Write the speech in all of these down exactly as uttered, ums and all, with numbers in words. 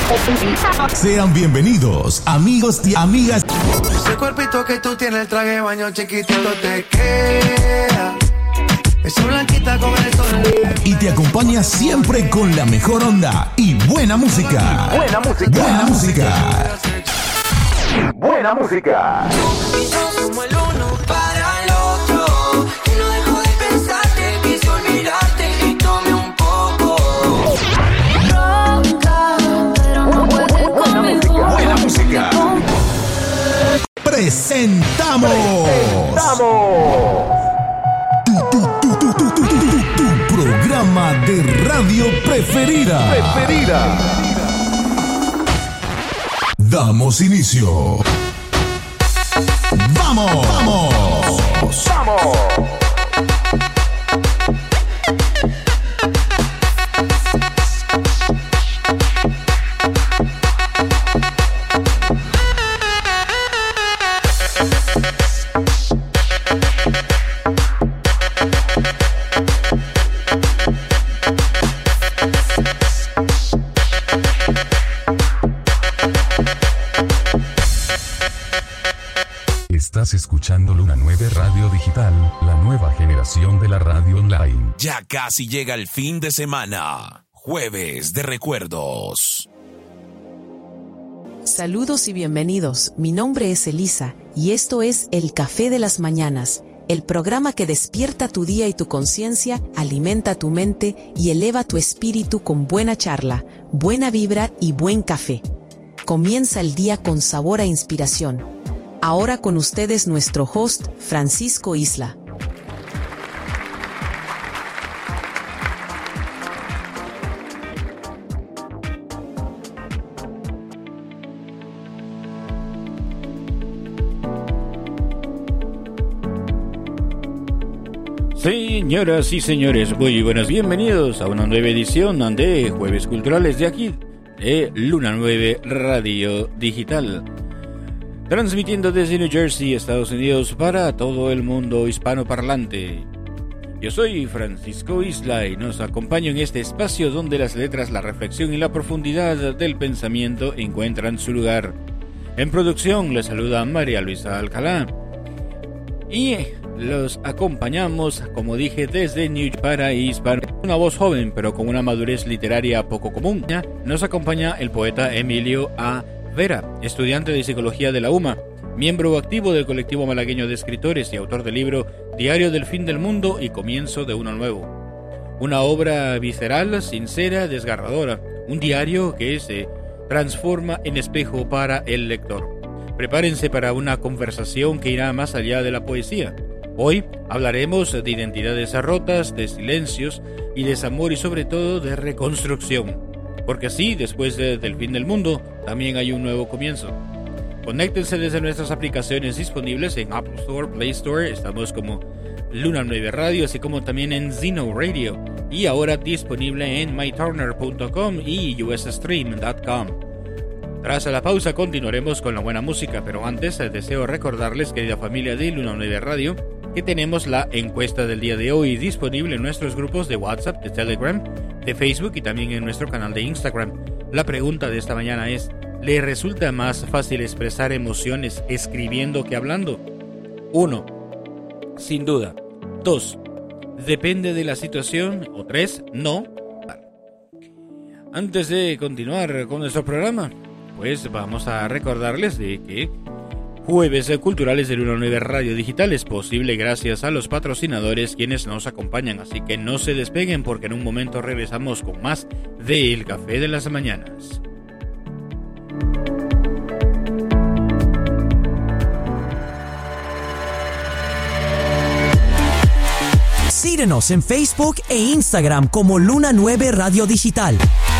Sean bienvenidos, amigos y amigas. Ese cuerpito que tú tienes, el traje de baño chiquitito te queda. Esa blanquita con el sol. Y te acompaña siempre con la mejor onda y buena música. Buena música. Buena música. Buena música. Como el uno para el otro, que no dejo de pensarte, quise olvidarte y tomé un poco. Ronca, pero no puedes conmigo. Buena música. Presentamos. Presentamos. Tu programa de radio preferida. Preferida. Damos inicio. ¡Vamos! ¡Vamos! ¡Vamos! Estás escuchando Luna nueve Radio Digital, la nueva generación de la radio online. Ya casi llega el fin de semana. Jueves de recuerdos. Saludos y bienvenidos. Mi nombre es Elisa y esto es El Café de las Mañanas, el programa que despierta tu día y tu conciencia, alimenta tu mente y eleva tu espíritu con buena charla, buena vibra y buen café. Comienza el día con sabor a inspiración. Ahora con ustedes nuestro host, Francisco Isla. Señoras y señores, muy buenas, bienvenidos a una nueva edición de Jueves Culturales de aquí, de Luna nueve Radio Digital. Transmitiendo desde New Jersey, Estados Unidos, para todo el mundo hispanoparlante. Yo soy Francisco Isla y nos acompaño en este espacio donde las letras, la reflexión y la profundidad del pensamiento encuentran su lugar. En producción les saluda María Luisa Alcalá. Y los acompañamos, como dije, desde New Jersey para hispano. Una voz joven, pero con una madurez literaria poco común. Nos acompaña el poeta Emilio A. Vera, estudiante de Psicología de la UMA, miembro activo del colectivo malagueño de escritores y autor del libro Diario del Fin del Mundo y Comienzo de Uno Nuevo. Una obra visceral, sincera, desgarradora, un diario que se transforma en espejo para el lector. Prepárense para una conversación que irá más allá de la poesía. Hoy hablaremos de identidades rotas, de silencios y desamor y sobre todo de reconstrucción. Porque así, después de, del fin del mundo, también hay un nuevo comienzo. Conéctense desde nuestras aplicaciones disponibles en Apple Store, Play Store, estamos como Luna nueve Radio, así como también en Zeno Radio, y ahora disponible en my turner punto com y u s stream punto com. Tras la pausa continuaremos con la buena música, pero antes deseo recordarles, querida familia de Luna nueve Radio, que tenemos la encuesta del día de hoy disponible en nuestros grupos de WhatsApp, de Telegram, de Facebook y también en nuestro canal de Instagram. La pregunta de esta mañana es: ¿le resulta más fácil expresar emociones escribiendo que hablando? uno. Sin duda. dos. Depende de la situación. O tres. No. Antes de continuar con nuestro programa, pues vamos a recordarles de que Jueves Culturales de Luna nueve Radio Digital es posible gracias a los patrocinadores quienes nos acompañan, así que no se despeguen porque en un momento regresamos con más de El Café de las Mañanas. Síguenos en Facebook e Instagram como Luna nueve Radio Digital.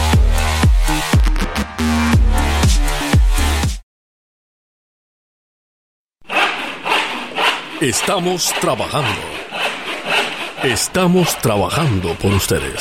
Estamos trabajando. Estamos trabajando por ustedes.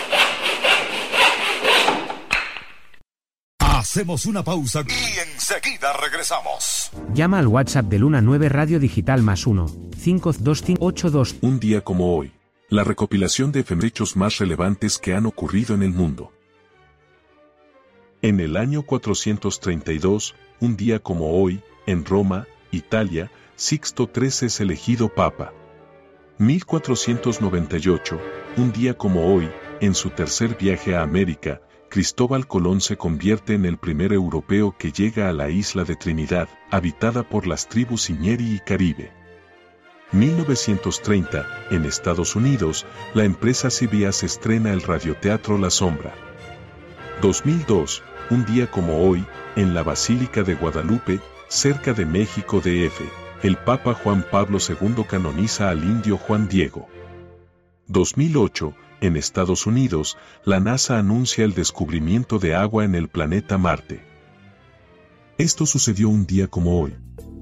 Hacemos una pausa y enseguida regresamos. Llama al WhatsApp de Luna nueve Radio Digital más uno, cinco dos cinco ocho dos. Un día como hoy, la recopilación de efemérides más relevantes que han ocurrido en el mundo. En el año cuatrocientos treinta y dos, un día como hoy, en Roma, Italia, Sixto tercero es elegido papa. mil cuatrocientos noventa y ocho, un día como hoy, en su tercer viaje a América, Cristóbal Colón se convierte en el primer europeo que llega a la isla de Trinidad, habitada por las tribus Iñeri y Caribe. mil novecientos treinta, en Estados Unidos, la empresa C B S estrena el radioteatro La Sombra. dos mil dos, un día como hoy, en la Basílica de Guadalupe, cerca de México D F, el Papa Juan Pablo segundo canoniza al indio Juan Diego. dos mil ocho, en Estados Unidos, la NASA anuncia el descubrimiento de agua en el planeta Marte. Esto sucedió un día como hoy.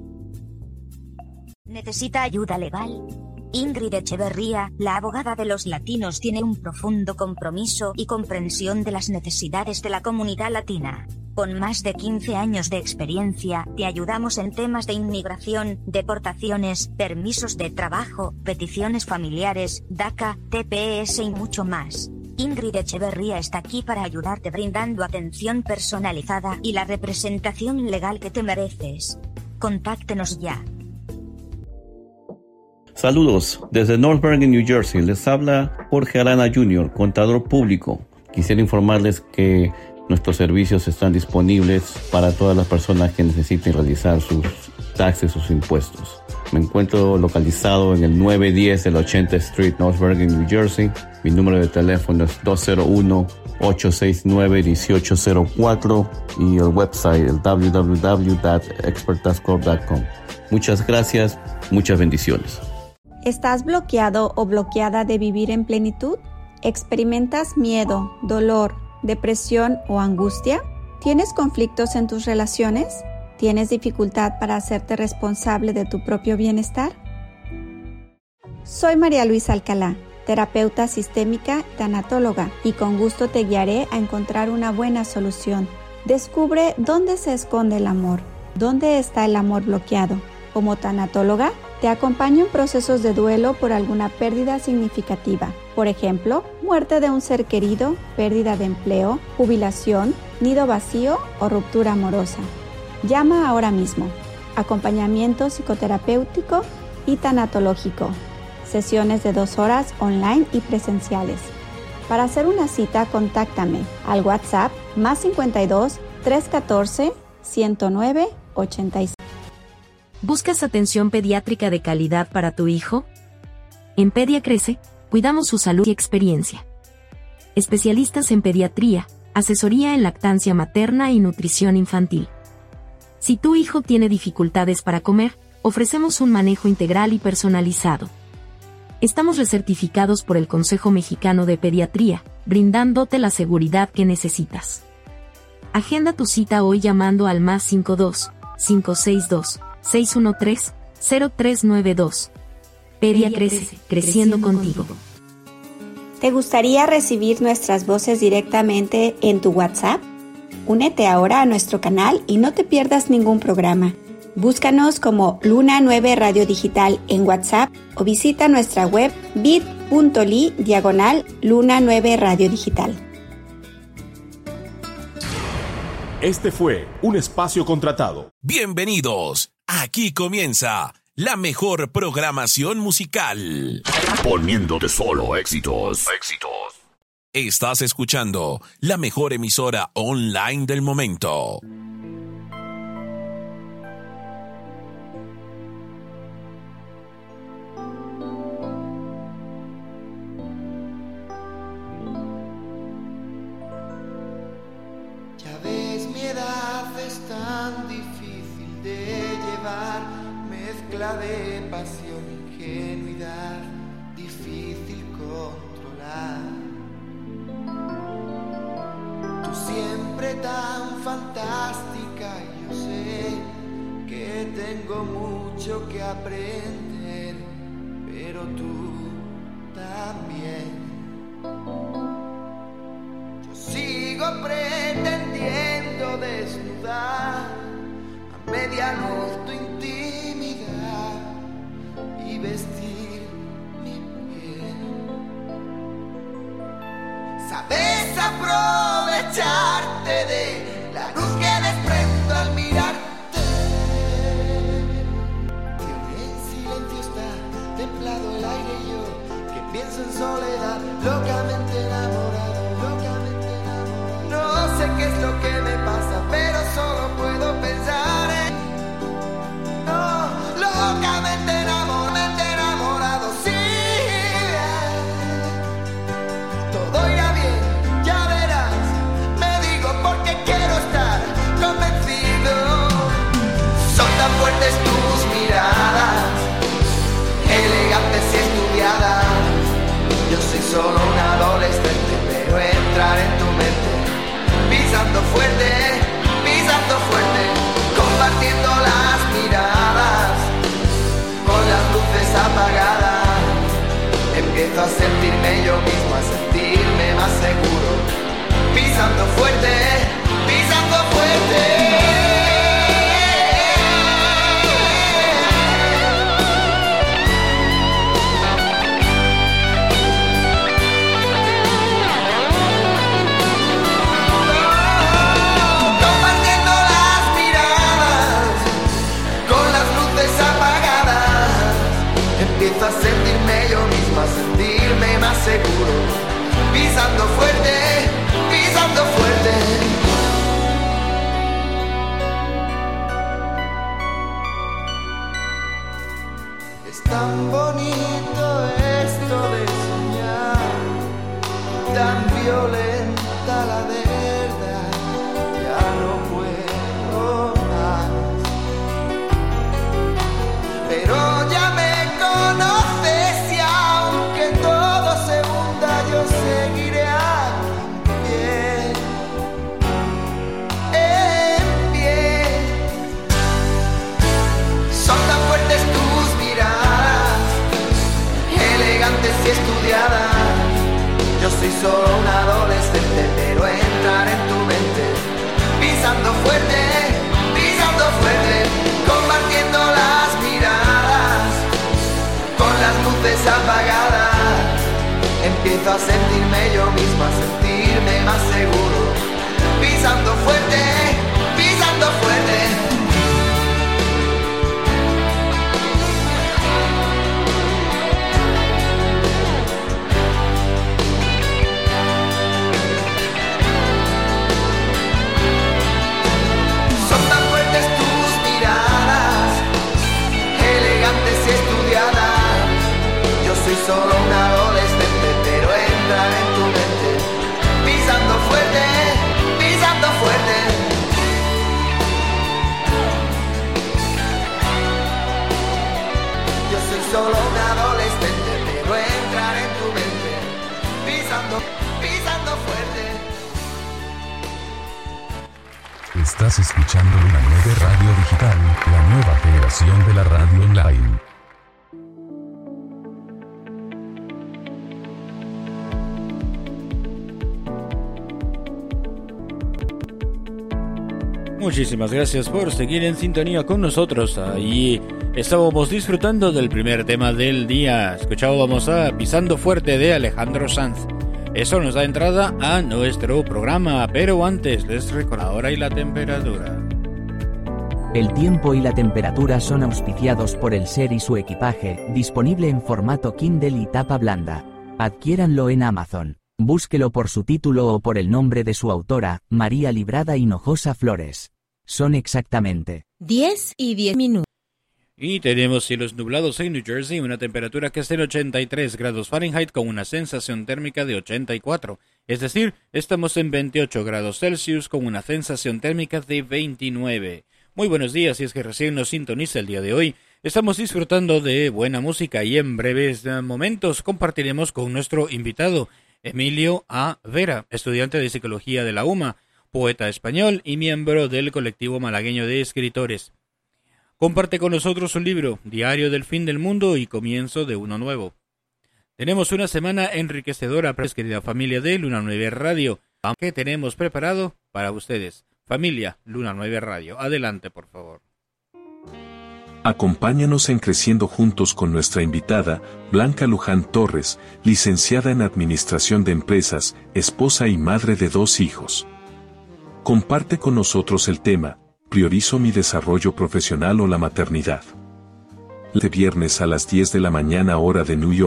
¿Necesita ayuda legal? Ingrid Echeverría, la abogada de los latinos, tiene un profundo compromiso y comprensión de las necesidades de la comunidad latina. Con más de quince años de experiencia, te ayudamos en temas de inmigración, deportaciones, permisos de trabajo, peticiones familiares, DACA, T P S y mucho más. Ingrid Echeverría está aquí para ayudarte brindando atención personalizada y la representación legal que te mereces. Contáctenos ya. Saludos, desde North Bergen, New Jersey, les habla Jorge Arana junior, contador público. Quisiera informarles que nuestros servicios están disponibles para todas las personas que necesiten realizar sus taxes, sus impuestos. Me encuentro localizado en el nueve diez de la ochenta Street, North Bergen, New Jersey. Mi número de teléfono es dos cero uno, ocho seis nueve, uno ocho cero cuatro y el website el w w w punto expert tax corp punto com. Muchas gracias, muchas bendiciones. ¿Estás bloqueado o bloqueada de vivir en plenitud? ¿Experimentas miedo, dolor, depresión o angustia? ¿Tienes conflictos en tus relaciones? ¿Tienes dificultad para hacerte responsable de tu propio bienestar? Soy María Luisa Alcalá, terapeuta sistémica, tanatóloga, y con gusto te guiaré a encontrar una buena solución. Descubre dónde se esconde el amor, dónde está el amor bloqueado. Como tanatóloga, te acompaño en procesos de duelo por alguna pérdida significativa. Por ejemplo, muerte de un ser querido, pérdida de empleo, jubilación, nido vacío o ruptura amorosa. Llama ahora mismo. Acompañamiento psicoterapéutico y tanatológico. Sesiones de dos horas online y presenciales. Para hacer una cita, contáctame al WhatsApp más cincuenta y dos, trescientos catorce, ciento nueve, ochenta y seis. ¿Buscas atención pediátrica de calidad para tu hijo? En Pedia Crece, cuidamos su salud y experiencia. Especialistas en pediatría, asesoría en lactancia materna y nutrición infantil. Si tu hijo tiene dificultades para comer, ofrecemos un manejo integral y personalizado. Estamos recertificados por el Consejo Mexicano de Pediatría, brindándote la seguridad que necesitas. Agenda tu cita hoy llamando al más cincuenta y dos, cinco seis dos, seis uno tres, cero tres nueve dos. Pedia Crece, creciendo contigo. ¿Te gustaría recibir nuestras voces directamente en tu WhatsApp? Únete ahora a nuestro canal y no te pierdas ningún programa. Búscanos como Luna nueve Radio Digital en WhatsApp o visita nuestra web bit.ly diagonal Luna nueve Radio Digital. Este fue un espacio contratado. Bienvenidos. Aquí comienza la mejor programación musical. Poniéndote solo éxitos. Éxitos. Estás escuchando la mejor emisora online del momento. Ya ves, mi edad es tan difícil de llevar, mezcla de pasión, ingenuidad, difícil controlar. Tú siempre tan fantástica, yo sé que tengo mucho que aprender, pero tú también. Yo sigo pretendiendo desnudar a media luz tu intimidad y vestir mi piel. Sabes aprovecharte de pienso en soledad, locamente enamorado, locamente enamorado. No sé qué es lo que me pasa, pero solo puedo pensar en... No, locamente enamorado, enamorado, sí. Todo irá bien, ya verás. Me digo porque quiero estar convencido. Son tan fuertes tus miradas, elegantes y estudiadas. Yo soy solo un adolescente, pero entrar en tu mente, pisando fuerte, pisando fuerte, compartiendo las miradas, con las luces apagadas. Empiezo a sentirme yo mismo, a sentirme más seguro, pisando fuerte, pisando fuerte. Empiezo a sentirme yo mismo, a sentirme más seguro, pisando fuerte, pisando fuerte. Es tan bonito esto de soñar, tan violenta la verdad, ya no puedo más. Pero ya me conoces y aunque todo se hunda yo seguiré en pie, en pie. Son tan fuertes tus miradas, elegantes y estudiadas. Yo soy solo un adolescente, pero entrar en tu mente, pisando fuerte, pisando fuerte, compartiendo las miradas, con las luces apagadas. Empiezo a sentirme yo mismo, a sentirme más seguro, pisando fuerte, pisando fuerte. Son tan fuertes tus miradas, elegantes y estudiadas. Yo soy solo un adolescente, pero entrar en tu mente, pisando fuerte, pisando fuerte. Yo soy solo un adolescente, pero entrar en tu mente, pisando, pisando fuerte. Estás escuchando Luna nueve Radio Digital, la nueva generación de la radio online. Muchísimas gracias por seguir en sintonía con nosotros. Ahí estábamos disfrutando del primer tema del día. Escuchábamos a Pisando Fuerte de Alejandro Sanz. Eso nos da entrada a nuestro programa, pero antes les recuerdo la hora y la temperatura. El tiempo y la temperatura son auspiciados por el Ser y su equipaje, disponible en formato Kindle y tapa blanda. Adquiéranlo en Amazon. Búsquelo por su título o por el nombre de su autora, María Librada Hinojosa Flores. Son exactamente diez y diez minutos. Y tenemos cielos nublados en New Jersey, una temperatura que es de ochenta y tres grados Fahrenheit con una sensación térmica de ochenta y cuatro. Es decir, estamos en veintiocho grados Celsius con una sensación térmica de veintinueve. Muy buenos días, si es que recién nos sintoniza el día de hoy. Estamos disfrutando de buena música y en breves momentos compartiremos con nuestro invitado, Emilio A. Vera, estudiante de Psicología de la UMA, poeta español y miembro del colectivo malagueño de escritores. Comparte con nosotros un libro, Diario del Fin del Mundo y Comienzo de Uno Nuevo. Tenemos una semana enriquecedora, querida familia de Luna nueve Radio, que tenemos preparado para ustedes. Familia Luna nueve Radio, adelante por favor. Acompáñanos en Creciendo Juntos con nuestra invitada, Blanca Luján Torres, licenciada en Administración de Empresas, esposa y madre de dos hijos. Comparte con nosotros el tema, ¿priorizo mi desarrollo profesional o la maternidad? Este viernes a las diez de la mañana hora de New York,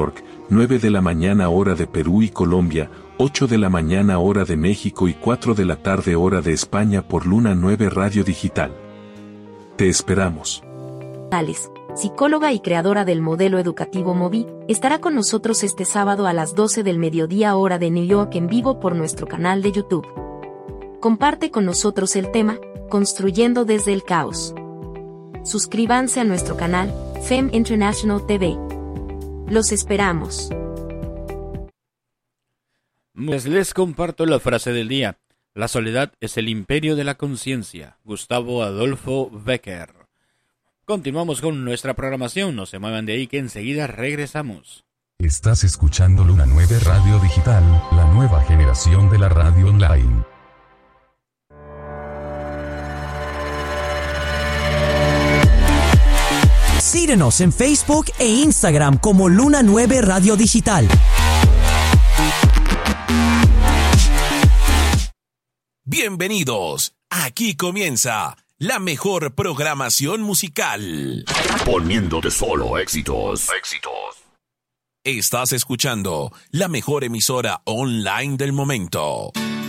nueve de la mañana hora de Perú y Colombia, ocho de la mañana hora de México y cuatro de la tarde hora de España por Luna nueve Radio Digital. Te esperamos. Alex, psicóloga y creadora del modelo educativo Movi, estará con nosotros este sábado a las doce del mediodía hora de New York en vivo por nuestro canal de YouTube. Comparte con nosotros el tema, Construyendo desde el caos. Suscríbanse a nuestro canal, F E M International T V. Los esperamos. Pues les comparto la frase del día. La soledad es el imperio de la conciencia. Gustavo Adolfo Becker. Continuamos con nuestra programación. No se muevan de ahí que enseguida regresamos. Estás escuchando Luna nueve Radio Digital, la nueva generación de la radio online. Síguenos en Facebook e Instagram como Luna nueve Radio Digital. Bienvenidos. Aquí comienza la mejor programación musical. Poniéndote solo éxitos. Éxitos. Estás escuchando la mejor emisora online del momento.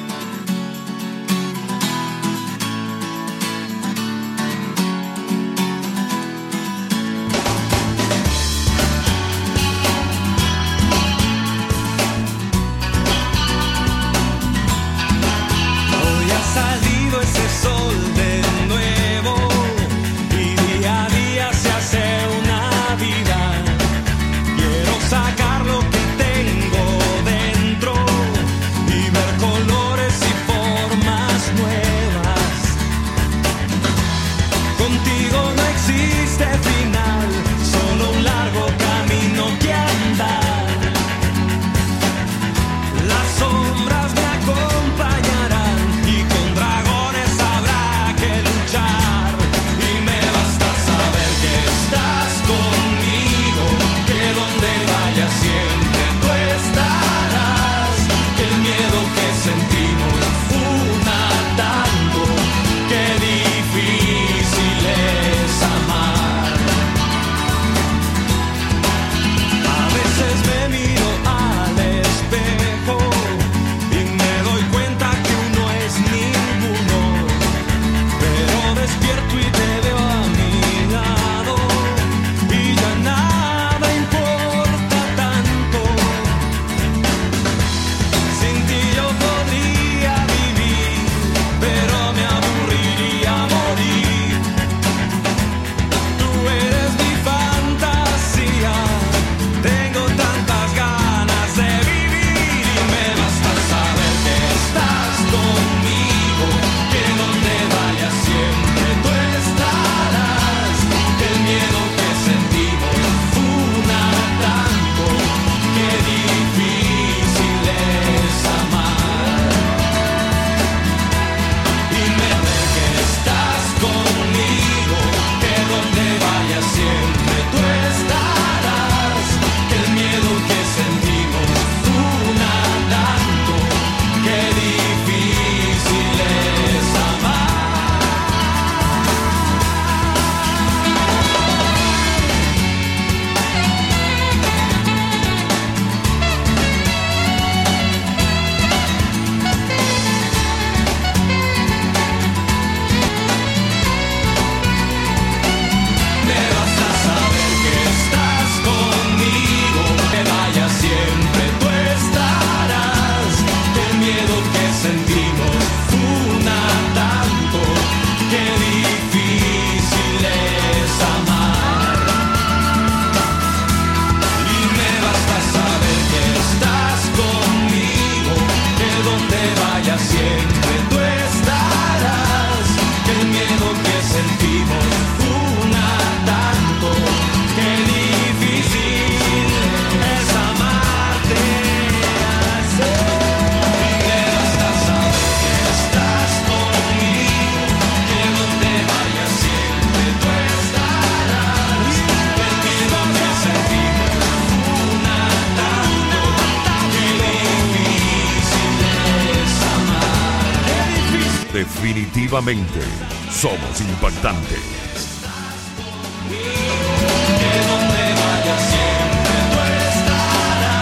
Sacar lo que tengo dentro y ver colores Definitivamente, somos impactantes. Que donde vayas siempre tú estarás.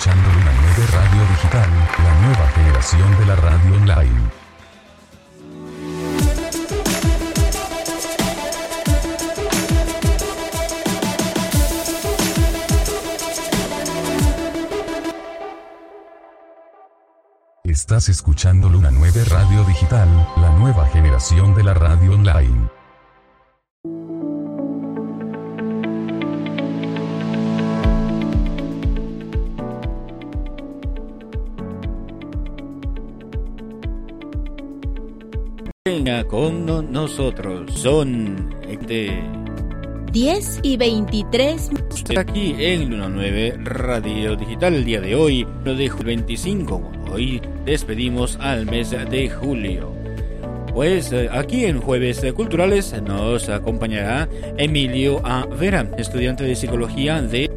escuchando Luna nueve Radio Digital, la nueva generación de la radio online. Estás escuchando Luna nueve Radio Digital, la nueva generación de la radio online. Venga con no- nosotros, son de diez y veintitrés. Aquí en Luna nueve Radio Digital, el día de hoy, lo de veinticinco. Hoy despedimos al mes de julio. Pues eh, aquí en Jueves Culturales nos acompañará Emilio A. Vera, estudiante de psicología de...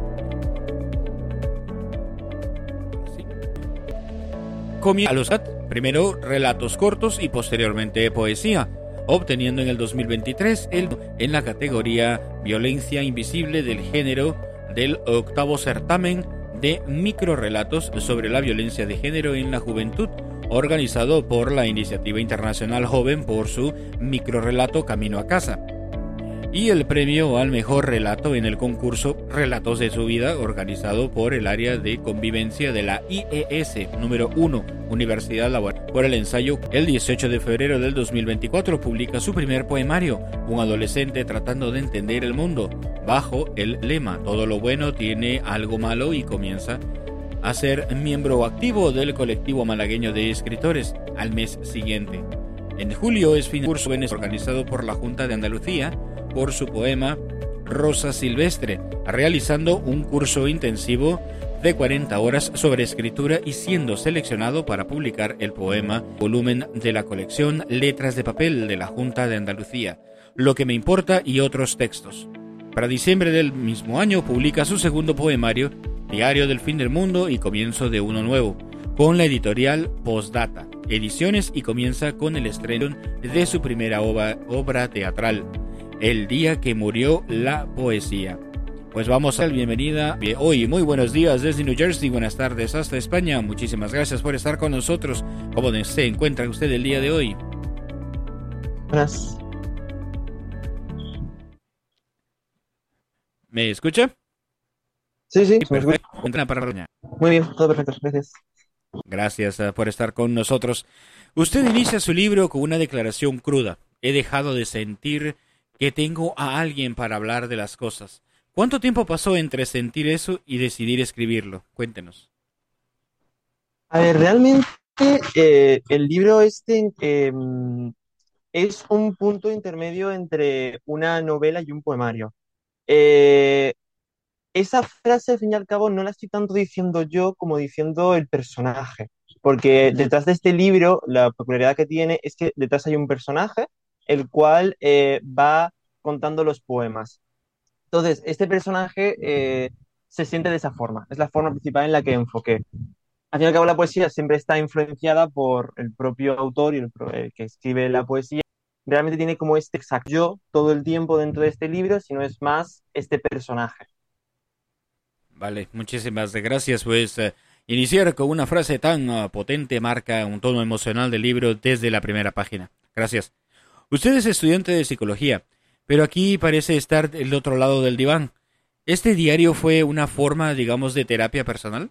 Sí. Comienza a los primero relatos cortos y posteriormente poesía, obteniendo en el dos mil veintitrés el en la categoría Violencia Invisible del Género del octavo certamen de microrelatos sobre la violencia de género en la juventud, organizado por la Iniciativa Internacional Joven por su microrelato Camino a Casa, y el premio al mejor relato en el concurso Relatos de su vida, organizado por el área de convivencia de la I E S número uno, Universidad Laboral. Por el ensayo, el dieciocho de febrero del dos mil veinticuatro publica su primer poemario, Un adolescente tratando de entender el mundo, bajo el lema Todo lo bueno tiene algo malo, y comienza a ser miembro activo del colectivo malagueño de escritores al mes siguiente. En julio es fin de curso organizado por la Junta de Andalucía por su poema Rosa Silvestre, realizando un curso intensivo de cuarenta horas sobre escritura y siendo seleccionado para publicar el poema volumen de la colección Letras de Papel de la Junta de Andalucía, Lo que me importa y otros textos. Para diciembre del mismo año publica su segundo poemario, Diario del fin del mundo y comienzo de uno nuevo, con la editorial Postdata Ediciones, y comienza con el estreno de su primera obra, obra teatral, El día que murió la poesía. Pues vamos a la bienvenida hoy. Muy buenos días desde New Jersey, buenas tardes hasta España. Muchísimas gracias por estar con nosotros. ¿Cómo se encuentra usted el día de hoy? Buenas. ¿Me escucha? Sí, sí, sí, perfecto. Entra para reñar. Muy bien, todo perfecto, gracias. Gracias uh, por estar con nosotros. Usted inicia su libro con una declaración cruda. He dejado de sentir que tengo a alguien para hablar de las cosas. ¿Cuánto tiempo pasó entre sentir eso y decidir escribirlo? Cuéntenos. A ver, realmente eh, el libro este eh, es un punto intermedio entre una novela y un poemario. Eh, esa frase, al fin y al cabo, no la estoy tanto diciendo yo como diciendo el personaje, porque detrás de este libro la peculiaridad que tiene es que detrás hay un personaje el cual eh, va contando los poemas. Entonces, este personaje eh, se siente de esa forma, es la forma principal en la que enfoqué. Al fin y al cabo, la poesía siempre está influenciada por el propio autor y el, el que escribe la poesía. Realmente tiene como este exacto yo todo el tiempo dentro de este libro, sino es más este personaje. Vale, muchísimas gracias. Pues uh, iniciar con una frase tan uh, potente marca un tono emocional del libro desde la primera página. Gracias. Usted es estudiante de psicología, pero aquí parece estar del otro lado del diván. ¿Este diario fue una forma, digamos, de terapia personal?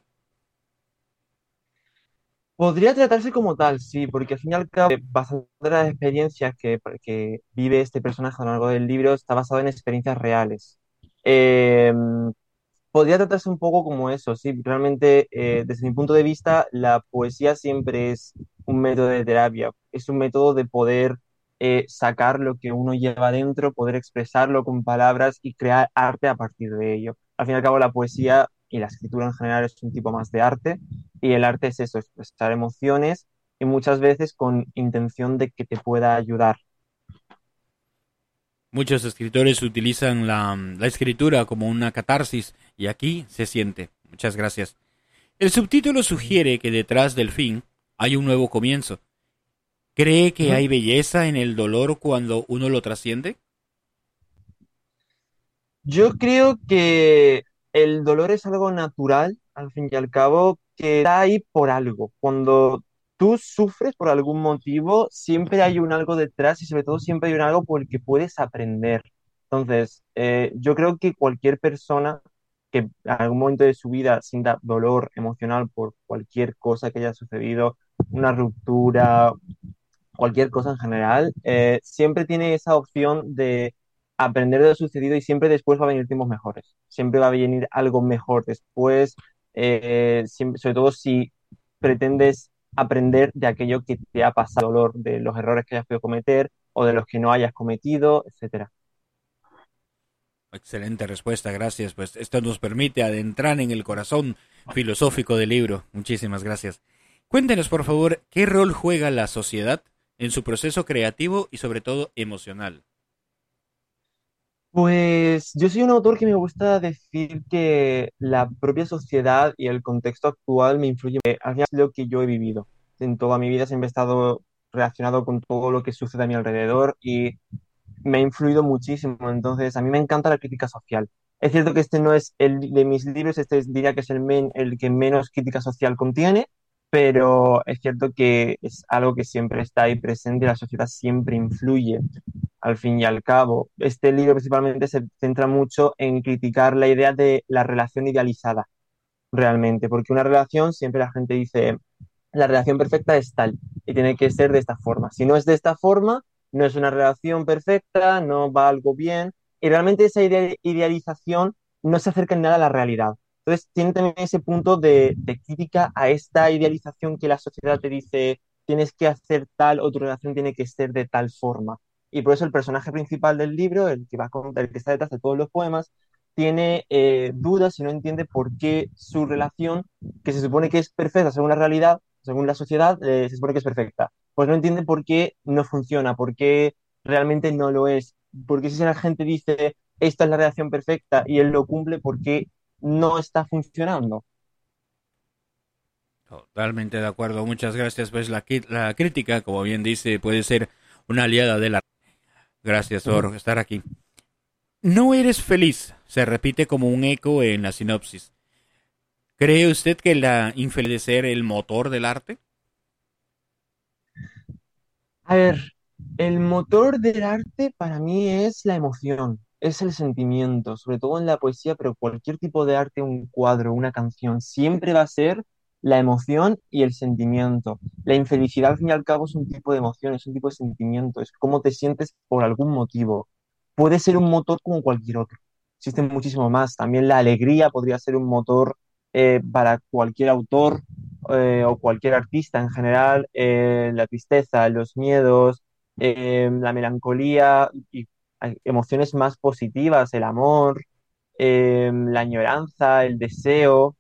Podría tratarse como tal, sí, porque al fin y al cabo, basado en las experiencias que, que vive este personaje a lo largo del libro, está basado en experiencias reales. Eh, podría tratarse un poco como eso, sí, realmente eh, desde mi punto de vista, la poesía siempre es un método de terapia, es un método de poder eh, sacar lo que uno lleva dentro, poder expresarlo con palabras y crear arte a partir de ello. Al fin y al cabo, la poesía y la escritura en general es un tipo más de arte, y el arte es eso, expresar emociones y muchas veces con intención de que te pueda ayudar. Muchos escritores utilizan la, la escritura como una catarsis y aquí se siente. Muchas gracias. El subtítulo sugiere que detrás del fin hay un nuevo comienzo. ¿Cree que hay belleza en el dolor cuando uno lo trasciende? Yo creo que el dolor es algo natural al fin y al cabo, que está ahí por algo. Cuando tú sufres por algún motivo, siempre hay un algo detrás y sobre todo siempre hay un algo por el que puedes aprender. Entonces, eh, yo creo que cualquier persona que en algún momento de su vida sienta dolor emocional por cualquier cosa que haya sucedido, una ruptura, cualquier cosa en general, eh, siempre tiene esa opción de aprender de lo sucedido y siempre después va a venir tiempos mejores. Siempre va a venir algo mejor después, eh, siempre- sobre todo si pretendes aprender de aquello que te ha pasado, dolor, de los errores que hayas podido cometer o de los que no hayas cometido, etcétera. Excelente respuesta, gracias. Pues esto nos permite adentrar en el corazón filosófico del libro. Muchísimas gracias. Cuéntenos, por favor, ¿qué rol juega la sociedad en su proceso creativo y sobre todo emocional? Pues yo soy un autor que me gusta decir que la propia sociedad y el contexto actual me influye. eh, Al final es lo que yo he vivido. En toda mi vida siempre he estado relacionado con todo lo que sucede a mi alrededor y me ha influido muchísimo. Entonces, a mí me encanta la crítica social. Es cierto que este no es el de mis libros, este es- diría que es el, men- el que menos crítica social contiene, pero es cierto que es algo que siempre está ahí presente y la sociedad siempre influye, al fin y al cabo. Este libro principalmente se centra mucho en criticar la idea de la relación idealizada, realmente, porque una relación, siempre la gente dice, la relación perfecta es tal y tiene que ser de esta forma. Si no es de esta forma, no es una relación perfecta, no va algo bien, y realmente esa ide- idealización no se acerca en nada a la realidad. Entonces, tiene también ese punto de, de crítica a esta idealización que la sociedad te dice, tienes que hacer tal o tu relación tiene que ser de tal forma. Y por eso el personaje principal del libro, el que va a contar, el que está detrás de todos los poemas, tiene eh, dudas y no entiende por qué su relación, que se supone que es perfecta según la realidad, según la sociedad, eh, se supone que es perfecta. Pues no entiende por qué no funciona, por qué realmente no lo es. Porque si la gente dice, esta es la relación perfecta y él lo cumple, ¿por qué no está funcionando? Totalmente de acuerdo, muchas gracias. Pues la, qui- la crítica, como bien dice, puede ser una aliada de la... Gracias por estar aquí. No eres feliz, se repite como un eco en la sinopsis. ¿Cree usted que la infelicidad debe ser el motor del arte? A ver, el motor del arte para mí es la emoción, es el sentimiento, sobre todo en la poesía, pero cualquier tipo de arte, un cuadro, una canción, siempre va a ser la emoción y el sentimiento. La infelicidad, al fin y al cabo, es un tipo de emoción, es un tipo de sentimiento, es cómo te sientes por algún motivo. Puede ser un motor como cualquier otro. Existen muchísimo más. También la alegría podría ser un motor eh, para cualquier autor eh, o cualquier artista en general, eh, la tristeza, los miedos, eh, la melancolía y hay emociones más positivas, el amor, eh, la añoranza, el deseo.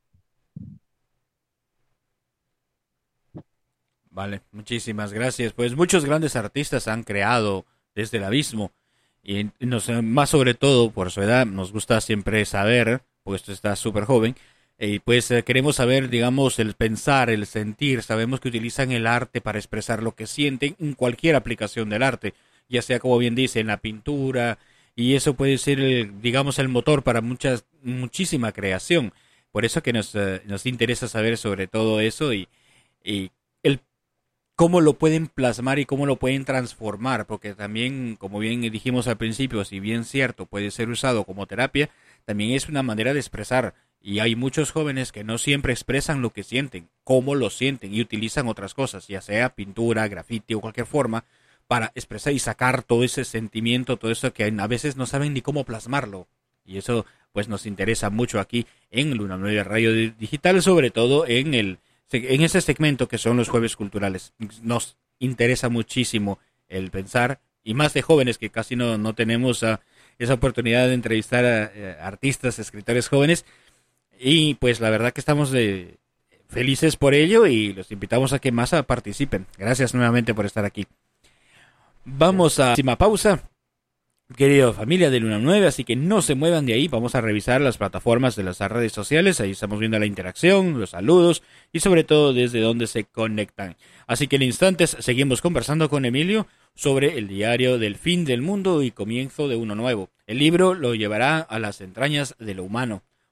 Vale, muchísimas gracias. Pues muchos grandes artistas han creado desde el abismo y nos, más sobre todo por su edad nos gusta siempre saber, pues tú estás súper joven, y pues eh, queremos saber, digamos, el pensar, el sentir. Sabemos que utilizan el arte para expresar lo que sienten en cualquier aplicación del arte, ya sea como bien dice en la pintura, y eso puede ser, el, digamos, el motor para muchas, muchísima creación. Por eso que nos, eh, nos interesa saber sobre todo eso y, y el cómo lo pueden plasmar y cómo lo pueden transformar, porque también, como bien dijimos al principio, si bien cierto puede ser usado como terapia, también es una manera de expresar, y hay muchos jóvenes que no siempre expresan lo que sienten, cómo lo sienten, y utilizan otras cosas, ya sea pintura, grafiti o cualquier forma, para expresar y sacar todo ese sentimiento, todo eso que a veces no saben ni cómo plasmarlo, y eso pues nos interesa mucho aquí en Luna nueve Radio Digital, sobre todo en el en ese segmento que son los jueves culturales. Nos interesa muchísimo el pensar, y más de jóvenes que casi no, no tenemos uh, esa oportunidad de entrevistar a, a artistas, escritores jóvenes, y pues la verdad que estamos de, felices por ello y los invitamos a que más a participen. Gracias nuevamente por estar aquí. Vamos a la última pausa, querida familia de Luna nueve, así que no se muevan de ahí. Vamos a revisar las plataformas de las redes sociales. Ahí estamos viendo la interacción, los saludos y sobre todo desde dónde se conectan. Así que en instantes seguimos conversando con Emilio sobre el diario del fin del mundo y comienzo de uno nuevo. El libro lo llevará a las entrañas de lo humano.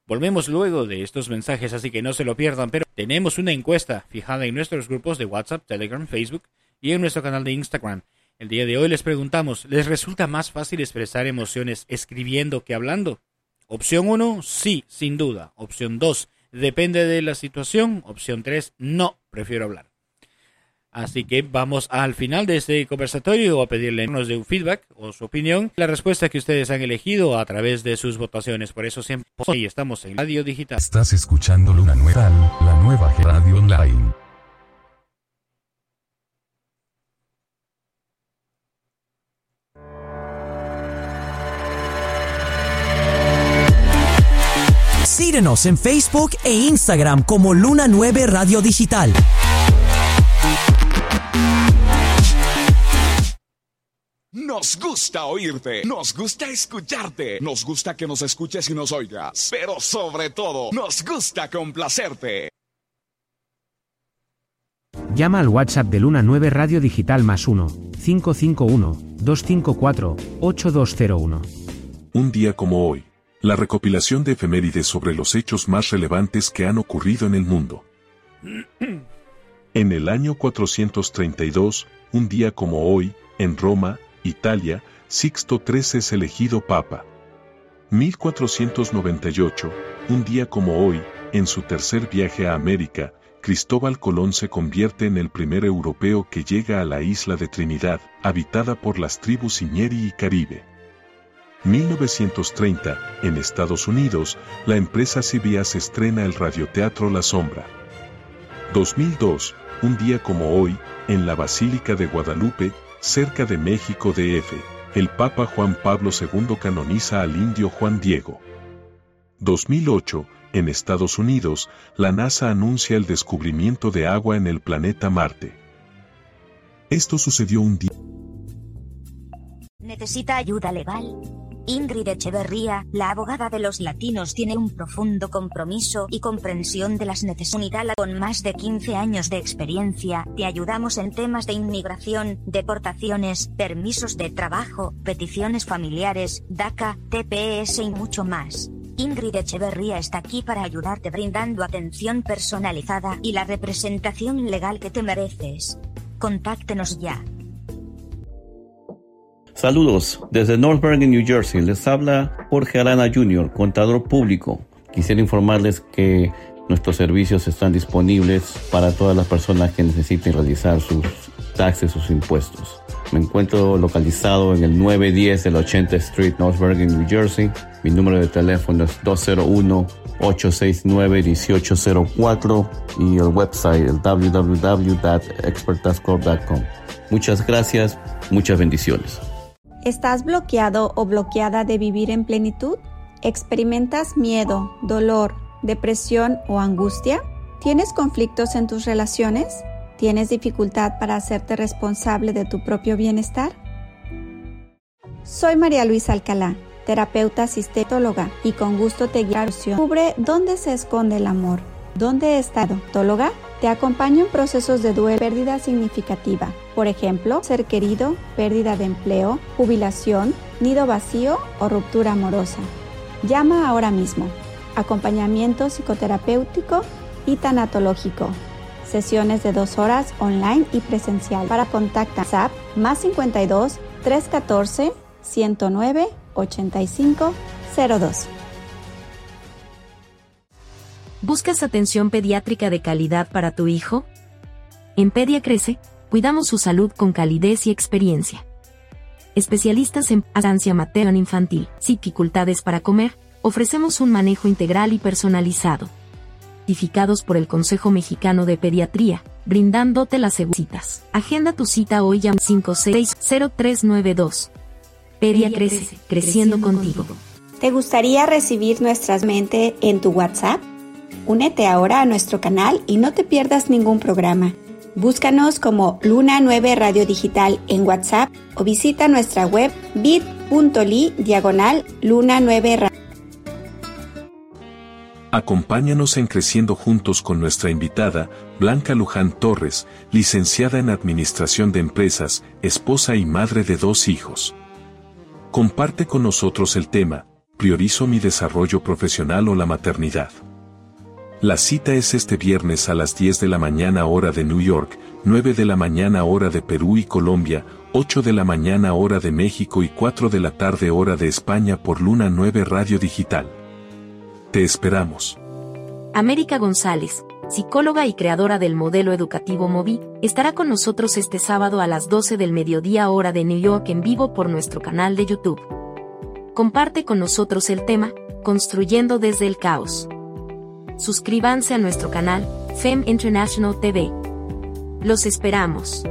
Volvemos luego de estos mensajes, así que no se lo pierdan, pero tenemos una encuesta fijada en nuestros grupos de WhatsApp, Telegram, Facebook y en nuestro canal de Instagram. El día de hoy les preguntamos, ¿les resulta más fácil expresar emociones escribiendo que hablando? Opción uno, sí, sin duda. Opción dos, depende de la situación. Opción tres, no, prefiero hablar. Así que vamos al final de este conversatorio a pedirle que nos dé un feedback o su opinión. La respuesta que ustedes han elegido a través de sus votaciones. Por eso siempre hoy estamos en Radio Digital. Estás escuchando Luna Nueva, la nueva radio online. Síguenos en Facebook e Instagram como Luna nueve Radio Digital. Nos gusta oírte, nos gusta escucharte, nos gusta que nos escuches y nos oigas, pero sobre todo, nos gusta complacerte. Llama al WhatsApp de Luna nueve Radio Digital más uno, cinco cinco uno, dos cinco cuatro, ocho dos cero uno. Un día como hoy, la recopilación de efemérides sobre los hechos más relevantes que han ocurrido en el mundo. En el año cuatrocientos treinta y dos, un día como hoy, en Roma, Italia, Sixto tercero es elegido papa. mil cuatrocientos noventa y ocho, un día como hoy, en su tercer viaje a América, Cristóbal Colón se convierte en el primer europeo que llega a la isla de Trinidad, habitada por las tribus Iñeri y Caribe. mil novecientos treinta, en Estados Unidos, la empresa C B S estrena el radioteatro La Sombra. dos mil dos, un día como hoy, en la Basílica de Guadalupe, cerca de México D F, el Papa Juan Pablo segundo canoniza al indio Juan Diego. dos mil ocho, en Estados Unidos, la NASA anuncia el descubrimiento de agua en el planeta Marte. Esto sucedió un día. ¿Necesita ayuda legal? Ingrid Echeverría, la abogada de los latinos, tiene un profundo compromiso y comprensión de las necesidades. Con más de quince años de experiencia, te ayudamos en temas de inmigración, deportaciones, permisos de trabajo, peticiones familiares, DACA, T P S y mucho más. Ingrid Echeverría está aquí para ayudarte brindando atención personalizada y la representación legal que te mereces. Contáctenos ya. Saludos, desde North Bergen, New Jersey, les habla Jorge Arana junior, contador público. Quisiera informarles que nuestros servicios están disponibles para todas las personas que necesiten realizar sus taxes, sus impuestos. Me encuentro localizado en el nueve diez de la ochenta Street, North Bergen, New Jersey. Mi número de teléfono es dos cero uno, ocho seis nueve, uno ocho cero cuatro y el website el w w w punto expert tax corp punto com. Muchas gracias, muchas bendiciones. ¿Estás bloqueado o bloqueada de vivir en plenitud? ¿Experimentas miedo, dolor, depresión o angustia? ¿Tienes conflictos en tus relaciones? ¿Tienes dificultad para hacerte responsable de tu propio bienestar? Soy María Luisa Alcalá, terapeuta sistétóloga, y con gusto te guiaré. Descubre dónde se esconde el amor. ¿Dónde está la odontóloga? Te acompaño en procesos de duelo, pérdida significativa. Por ejemplo, ser querido, pérdida de empleo, jubilación, nido vacío o ruptura amorosa. Llama ahora mismo. Acompañamiento psicoterapéutico y tanatológico. Sesiones de dos horas online y presencial. Para contactar WhatsApp más cincuenta y dos, trescientos catorce, ciento nueve, ochenta y cinco cero dos. ¿Buscas atención pediátrica de calidad para tu hijo? En Pedia Crece, cuidamos su salud con calidez y experiencia. Especialistas en ansia materna infantil, dificultades para comer, ofrecemos un manejo integral y personalizado. Certificados por el Consejo Mexicano de Pediatría, brindándote las citas. Agenda tu cita hoy llama cinco seis cero tres nueve dos. Pedia Crece, creciendo contigo. ¿Te gustaría recibir nuestras mentes en tu WhatsApp? Únete ahora a nuestro canal y no te pierdas ningún programa. Búscanos como Luna nueve Radio Digital en WhatsApp o visita nuestra web bit.ly diagonal Luna nueve Radio. Acompáñanos en Creciendo Juntos con nuestra invitada, Blanca Luján Torres, licenciada en Administración de Empresas, esposa y madre de dos hijos. Comparte con nosotros el tema, priorizo mi desarrollo profesional o la maternidad. La cita es este viernes a las diez de la mañana hora de New York, nueve de la mañana hora de Perú y Colombia, ocho de la mañana hora de México y cuatro de la tarde hora de España por Luna nueve Radio Digital. Te esperamos. América González, psicóloga y creadora del modelo educativo Movi, estará con nosotros este sábado a las doce del mediodía hora de New York en vivo por nuestro canal de YouTube. Comparte con nosotros el tema, Construyendo desde el caos. Suscríbanse a nuestro canal, F E M International T V. Los esperamos.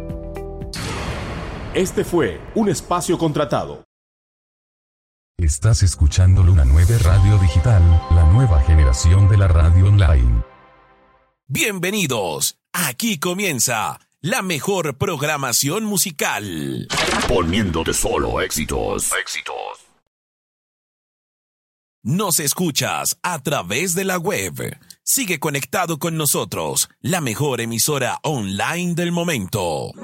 Este fue un espacio contratado. Estás escuchando Luna nueve Radio Digital, la nueva generación de la radio online. Bienvenidos. Aquí comienza la mejor programación musical. Poniéndote solo éxitos. Éxitos. Nos escuchas a través de la web. Sigue conectado con nosotros, la mejor emisora online del momento.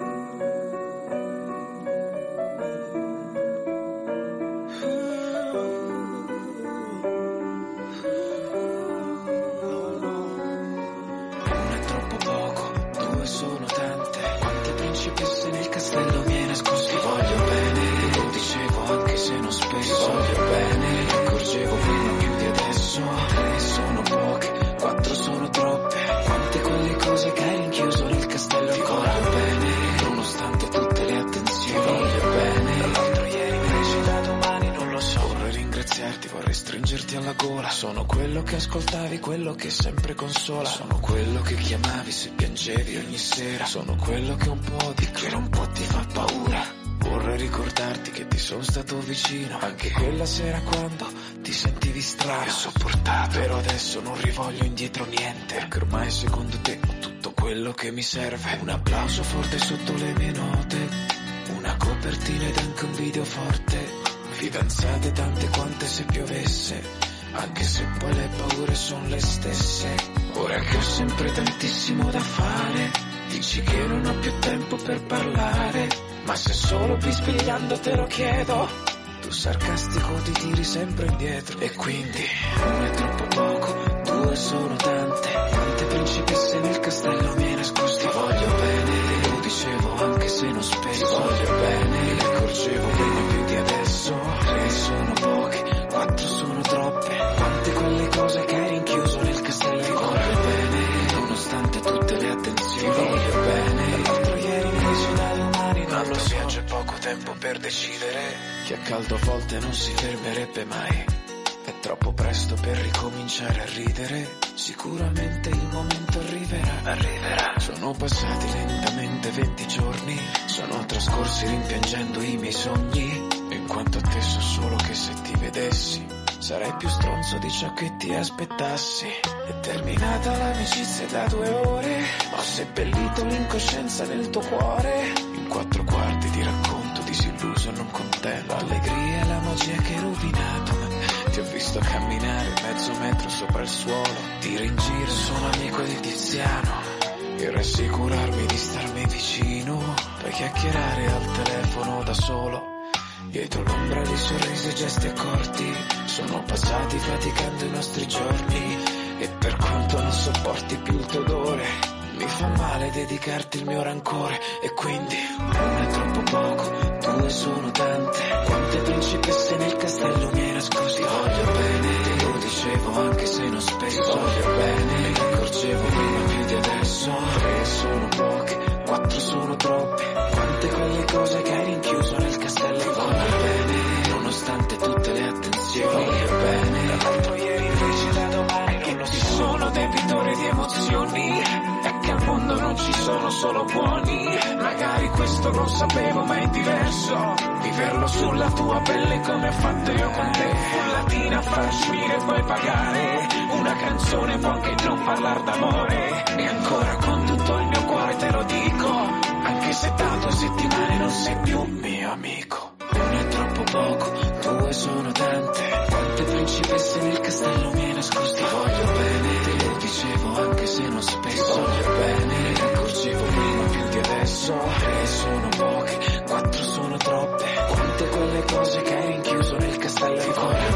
Sono quello che ascoltavi, quello che sempre consola. Sono quello che chiamavi se piangevi ogni sera. Sono quello che un po' di che un po' ti fa paura. Vorrei ricordarti che ti sono stato vicino anche quella sera quando ti sentivi strano e sopportato. Però adesso non rivoglio indietro niente, perché ormai secondo te ho tutto quello che mi serve. Un applauso forte sotto le mie note, una copertina ed anche un video forte. Fidanzate tante quante se piovesse, anche se poi le paure sono le stesse. Ora che ho sempre tantissimo da fare, dici che non ho più tempo per parlare, ma se solo bisbigliando te lo chiedo, tu sarcastico ti tiri sempre indietro. E quindi uno è troppo poco, due sono tante. Quante principesse nel castello mi hai nascosto. Ti voglio bene, te lo dicevo anche se non spesso. Ti voglio bene, mi accorgevo prima più di adesso. Tre sono poche, quattro sono troppe. Quante quelle cose che hai rinchiuso nel castello. Ti voglio bene, nonostante tutte le attenzioni. Ti voglio bene, l'altro ieri invece da domani non lo so. C'è poco tempo per decidere che a caldo a volte non si fermerebbe mai. È troppo presto per ricominciare a ridere. Sicuramente il momento arriverà. Arriverà. Sono passati lentamente venti giorni. Sono trascorsi rimpiangendo i miei sogni. In quanto a te so solo che se ti vedessi sarei più stronzo di ciò che ti aspettassi. È terminata l'amicizia da due ore. Ho seppellito l'incoscienza nel tuo cuore. In quattro quarti di racconto disilluso e non contento. L'allegria e la magia che hai rovinato. Ti ho visto camminare mezzo metro sopra il suolo. Dire in giro sono amico di Tiziano e rassicurarmi di starmi vicino. Poi chiacchierare al telefono da solo. Dietro l'ombra di sorrisi e gesti accorti. Sono passati faticando i nostri giorni. E per quanto non sopporti più il tuo odore, mi fa male dedicarti il mio rancore. E quindi uno è troppo poco, due sono tante. Quante principesse nel castello mi hai nascosto. Ti voglio bene, te lo dicevo anche se non spesso. Ti voglio bene, me ne accorgevo prima più di adesso. Tre sono poche, quattro sono troppe. Quante quelle cose che hai rinchiuso nel castello. Ti voglio bene, nonostante tutte le attenzioni. Ti voglio bene, dall'altro ieri invece da domani non lo so. Sono debitore di emozioni. È che al mondo non ci sono solo buoni. Magari questo lo sapevo ma è diverso. Viverlo sulla tua pelle come ho fatto io con te. Con latina far uscire e poi pagare. Una canzone può anche non parlar d'amore. E ancora con tutto il mio cuore te lo dico. Anche se da due settimane non sei più mio amico. Uno è troppo poco, due sono tante. Quante principesse nel castello mi hai nascosto. Ti voglio bene, te lo dicevo anche se non spesso. Ti voglio bene, me ne accorgevo prima più di adesso. Tre sono poche, quattro sono troppe. Quante quelle cose che hai rinchiuso nel castello. Ti voglio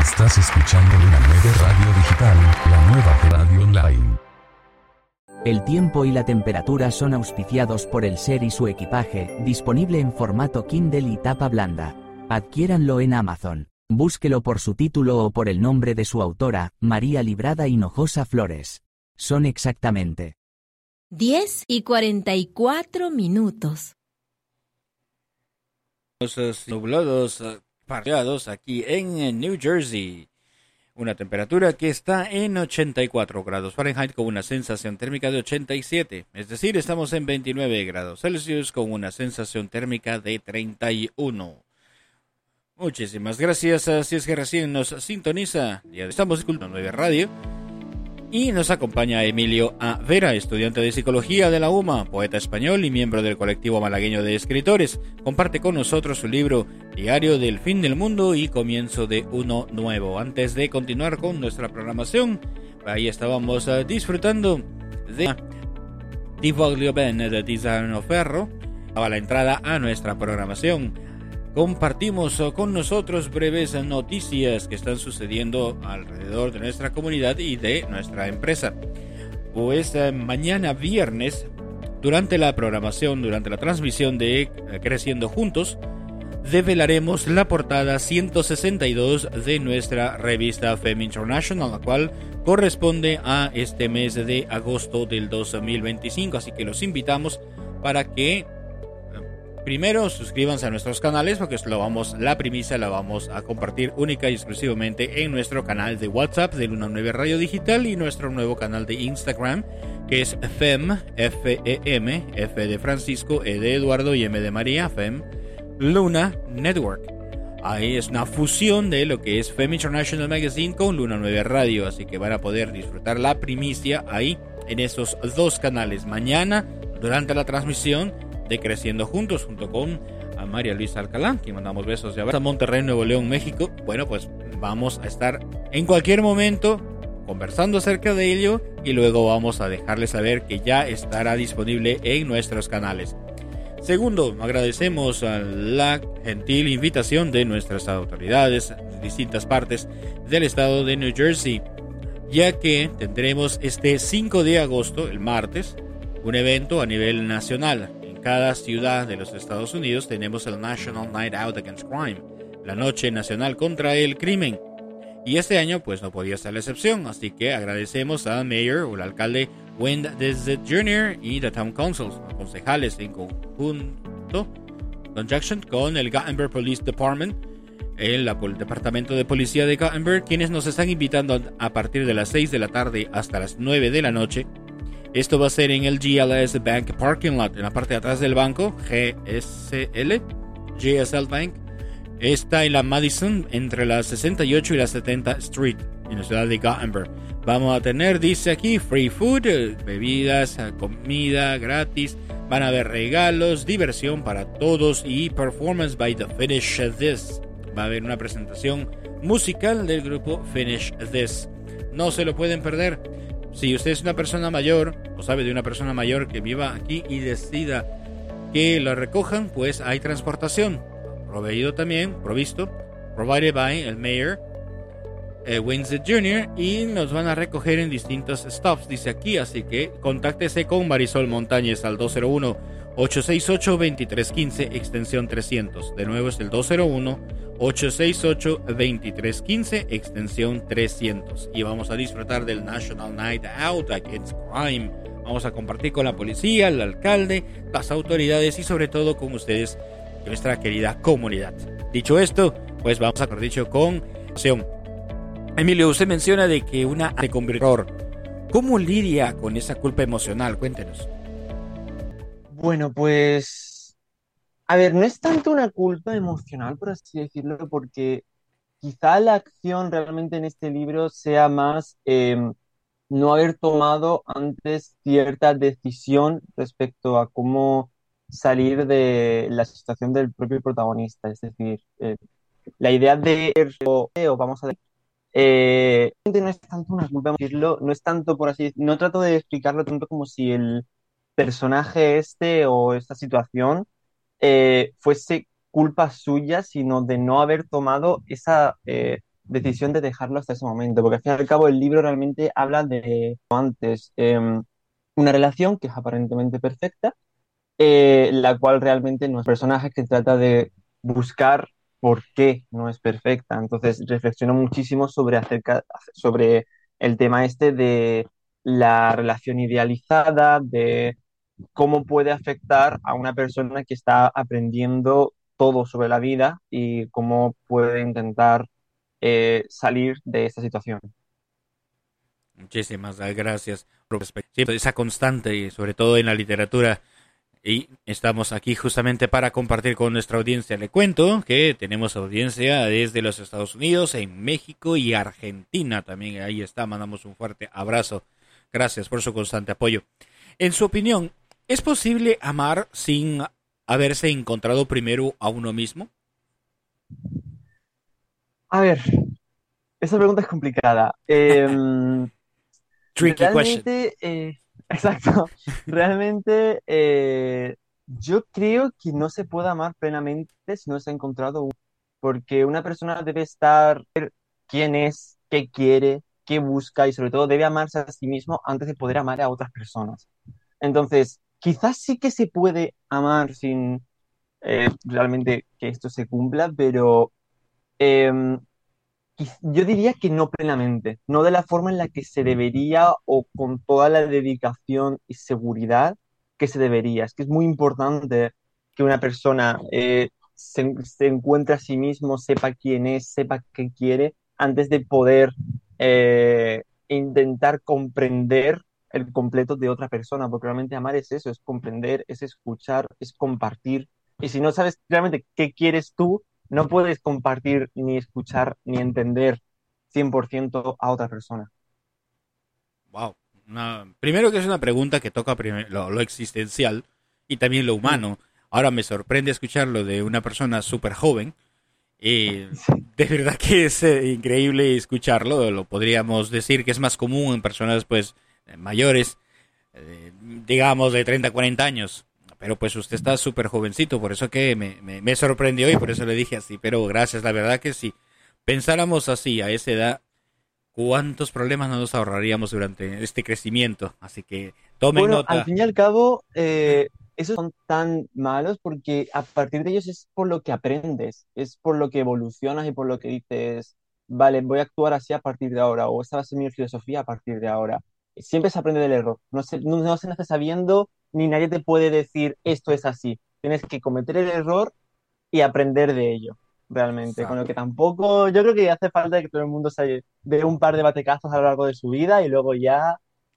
Estás escuchando Luna nueve Radio Digital, la nueva radio online. El tiempo y la temperatura son auspiciados por el Ser y su equipaje, disponible en formato Kindle y tapa blanda. Adquiéranlo en Amazon. Búsquelo por su título o por el nombre de su autora, María Librada Hinojosa Flores. Son exactamente diez y cuarenta y cuatro minutos. Los nublados parciados aquí en New Jersey. Una temperatura que está en ochenta y cuatro grados Fahrenheit con una sensación térmica de ochenta y siete. Es decir, estamos en veintinueve grados Celsius con una sensación térmica de treinta y uno. Muchísimas gracias. Si es que recién nos sintoniza, ya estamos escuchando nueve Radio. Y nos acompaña Emilio A. Vera, estudiante de Psicología de la U M A, poeta español y miembro del colectivo malagueño de escritores. Comparte con nosotros su libro Diario del Fin del Mundo y Comienzo de Uno Nuevo. Antes de continuar con nuestra programación, ahí estábamos uh, disfrutando de Di Voglio Bene de Tiziano Ferro, a la entrada a nuestra programación. Compartimos con nosotros breves noticias que están sucediendo alrededor de nuestra comunidad y de nuestra empresa. Pues eh, mañana viernes, durante la programación, durante la transmisión de eh, Creciendo Juntos, develaremos la portada ciento sesenta y dos de nuestra revista Femme International, la cual corresponde a este mes de agosto del dos mil veinticinco. Así que los invitamos para que primero suscríbanse a nuestros canales, porque lo vamos, la primicia la vamos a compartir única y exclusivamente en nuestro canal de WhatsApp de Luna nueve Radio Digital y nuestro nuevo canal de Instagram, que es Fem, F E M, F de Francisco, E de Eduardo y M de María, Fem Luna Network. Ahí es una fusión de lo que es Femme International Magazine con Luna nueve Radio, así que van a poder disfrutar la primicia ahí en esos dos canales. Mañana, durante la transmisión de Creciendo Juntos, junto con a María Luisa Alcalá, que mandamos besos de abrazo a Monterrey, Nuevo León, México. Bueno, pues vamos a estar en cualquier momento conversando acerca de ello y luego vamos a dejarles saber que ya estará disponible en nuestros canales. Segundo, agradecemos a la gentil invitación de nuestras autoridades de distintas partes del estado de New Jersey, ya que tendremos este cinco de agosto, el martes, un evento a nivel nacional. Cada ciudad de los Estados Unidos tenemos el National Night Out Against Crime, la Noche Nacional contra el Crimen. Y este año pues no podía ser la excepción, así que agradecemos al Mayor o el alcalde Wayne Deszett junior y the Town Councils, los concejales en conjunto, conjunction con el Gothenburg Police Department, el, el Departamento de Policía de Gothenburg, quienes nos están invitando a partir de las seis de la tarde hasta las nueve de la noche. Esto va a ser en el G L S Bank Parking Lot, en la parte de atrás del banco, G S L, G S L Bank. Está en la Madison, entre la sesenta y ocho y la setenta Street, en la ciudad de Gothenburg. Vamos a tener, dice aquí, free food, bebidas, comida gratis. Van a haber regalos, diversión para todos y performance by the Finish This. Va a haber una presentación musical del grupo Finish This. No se lo pueden perder. Si usted es una persona mayor o sabe de una persona mayor que viva aquí y decida que lo recojan, pues hay transportación. Proveído también, provisto, provided by el Mayor eh, Wayne Deszett junior y nos van a recoger en distintos stops, dice aquí. Así que contáctese con Marisol Montañez al dos cero uno, ocho seis ocho, dos tres uno cinco, extensión trescientos. De nuevo es el dos cero uno, ocho seis ocho, dos tres uno cinco, extensión trescientos. Y vamos a disfrutar del National Night Out Against Crime. Vamos a compartir con la policía, el alcalde, las autoridades y sobre todo con ustedes, nuestra querida comunidad. Dicho esto, pues vamos a correr dicho con acción. Emilio, usted menciona de que una se convirtió. ¿Cómo lidia con esa culpa emocional? Cuéntenos. Bueno, pues, a ver, no es tanto una culpa emocional, por así decirlo, porque quizá la acción realmente en este libro sea más eh, no haber tomado antes cierta decisión respecto a cómo salir de la situación del propio protagonista. Es decir, eh, la idea de o, o vamos a decir, eh, no es tanto una culpa, decirlo, no es tanto por así decirlo, no trato de explicarlo tanto como si el personaje este o esta situación eh, fuese culpa suya, sino de no haber tomado esa eh, decisión de dejarlo hasta ese momento, porque al fin y al cabo el libro realmente habla de antes, eh, una relación que es aparentemente perfecta, eh, la cual realmente no es personaje que trata de buscar por qué no es perfecta. Entonces reflexiono muchísimo sobre, acerca, sobre el tema este de la relación idealizada, de cómo puede afectar a una persona que está aprendiendo todo sobre la vida y cómo puede intentar eh, salir de esta situación. Muchísimas gracias por esa constante, sobre todo en la literatura. Y estamos aquí justamente para compartir con nuestra audiencia. Le cuento que tenemos audiencia desde los Estados Unidos, en México y Argentina también. Ahí está, mandamos un fuerte abrazo. Gracias por su constante apoyo. En su opinión, ¿es posible amar sin haberse encontrado primero a uno mismo? A ver, esa pregunta es complicada. Eh, Tricky realmente, eh, exacto. Realmente, eh, yo creo que no se puede amar plenamente si no se ha encontrado uno, porque una persona debe estar quién es, qué quiere, qué busca y sobre todo debe amarse a sí mismo antes de poder amar a otras personas. Entonces, quizás sí que se puede amar sin eh, realmente que esto se cumpla, pero em, quiz- yo diría que no plenamente, no de la forma en la que se debería o con toda la dedicación y seguridad que se debería. Es que es muy importante que una persona eh, se, se encuentre a sí mismo, sepa quién es, sepa qué quiere, antes de poder eh, intentar comprender el completo de otra persona, porque realmente amar es eso, es comprender, es escuchar, es compartir. Y si no sabes realmente qué quieres tú, no puedes compartir, ni escuchar, ni entender cien por ciento a otra persona. Wow. Una- primero que es una pregunta que toca primer- lo, lo existencial y también lo humano. Ahora me sorprende escucharlo de una persona súper joven. Y de verdad que es eh, increíble escucharlo. Lo podríamos decir que es más común en personas pues eh, mayores, eh, digamos de treinta, cuarenta años. Pero pues usted está súper jovencito, por eso que me, me, me sorprendió y por eso le dije así. Pero gracias, la verdad que si pensáramos así a esa edad, cuántos problemas no nos ahorraríamos durante este crecimiento. Así que tomen Bueno, nota. al fin y al cabo, eh, esos son tan malos porque a partir de ellos es por lo que aprendes, es por lo que evolucionas y por lo que dices, vale, voy a actuar así a partir de ahora, o esta va a ser mi filosofía a partir de ahora. Siempre se aprende del error, no se, no, no se nace sabiendo, ni nadie te puede decir esto es así. Tienes que cometer el error y aprender de ello, realmente. Con lo que tampoco, yo creo que hace falta que todo el mundo se dé un par de batecazos a lo largo de su vida y luego ya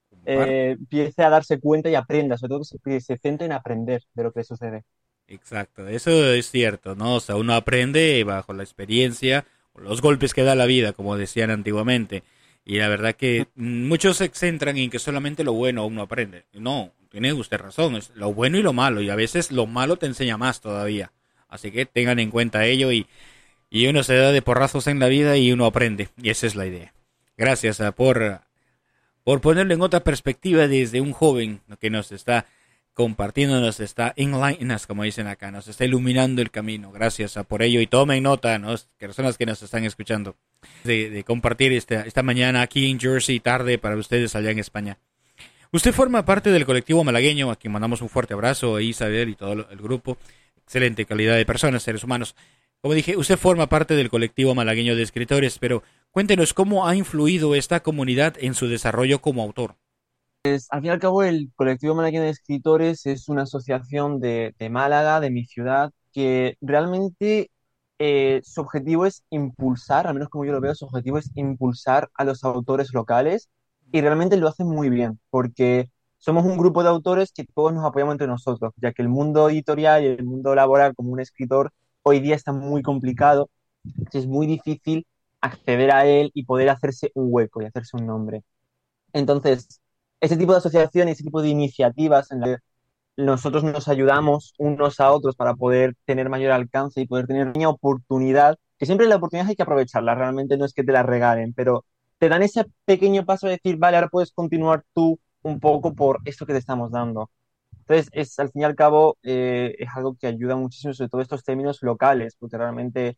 eh, empiece a darse cuenta y aprenda, sobre todo que se, que se centre en aprender de lo que sucede. Exacto, eso es cierto, ¿no? O sea, uno aprende bajo la experiencia, los golpes que da la vida, como decían antiguamente. Y la verdad que muchos se centran en que solamente lo bueno uno aprende. No, tiene usted razón, es lo bueno y lo malo, y a veces lo malo te enseña más todavía. Así que tengan en cuenta ello y, y uno se da de porrazos en la vida y uno aprende, y esa es la idea. Gracias uh, por, por ponerlo en otra perspectiva desde un joven que nos está compartiendo, nos está enlightening us, como dicen acá, nos está iluminando el camino. Gracias uh, por ello y tomen nota, ¿no? Personas que nos están escuchando, de, de compartir esta, esta mañana aquí en Jersey, tarde para ustedes allá en España. Usted forma parte del colectivo malagueño, a quien mandamos un fuerte abrazo, a Isabel y todo el grupo. Excelente calidad de personas, seres humanos. Como dije, usted forma parte del colectivo malagueño de escritores, pero cuéntenos cómo ha influido esta comunidad en su desarrollo como autor. Pues, al fin y al cabo, el colectivo malagueño de escritores es una asociación de, de Málaga, de mi ciudad, que realmente eh, su objetivo es impulsar, al menos como yo lo veo, su objetivo es impulsar a los autores locales y realmente lo hacen muy bien, porque somos un grupo de autores que todos nos apoyamos entre nosotros, ya que el mundo editorial y el mundo laboral como un escritor hoy día está muy complicado, es muy difícil acceder a él y poder hacerse un hueco y hacerse un nombre. Entonces, ese tipo de asociaciones, ese tipo de iniciativas en las que nosotros nos ayudamos unos a otros para poder tener mayor alcance y poder tener una oportunidad, que siempre la oportunidad hay que aprovecharla, realmente no es que te la regalen, pero te dan ese pequeño paso de decir, vale, ahora puedes continuar tú un poco por esto que te estamos dando. Entonces, es, al fin y al cabo, eh, es algo que ayuda muchísimo, sobre todo estos términos locales, porque realmente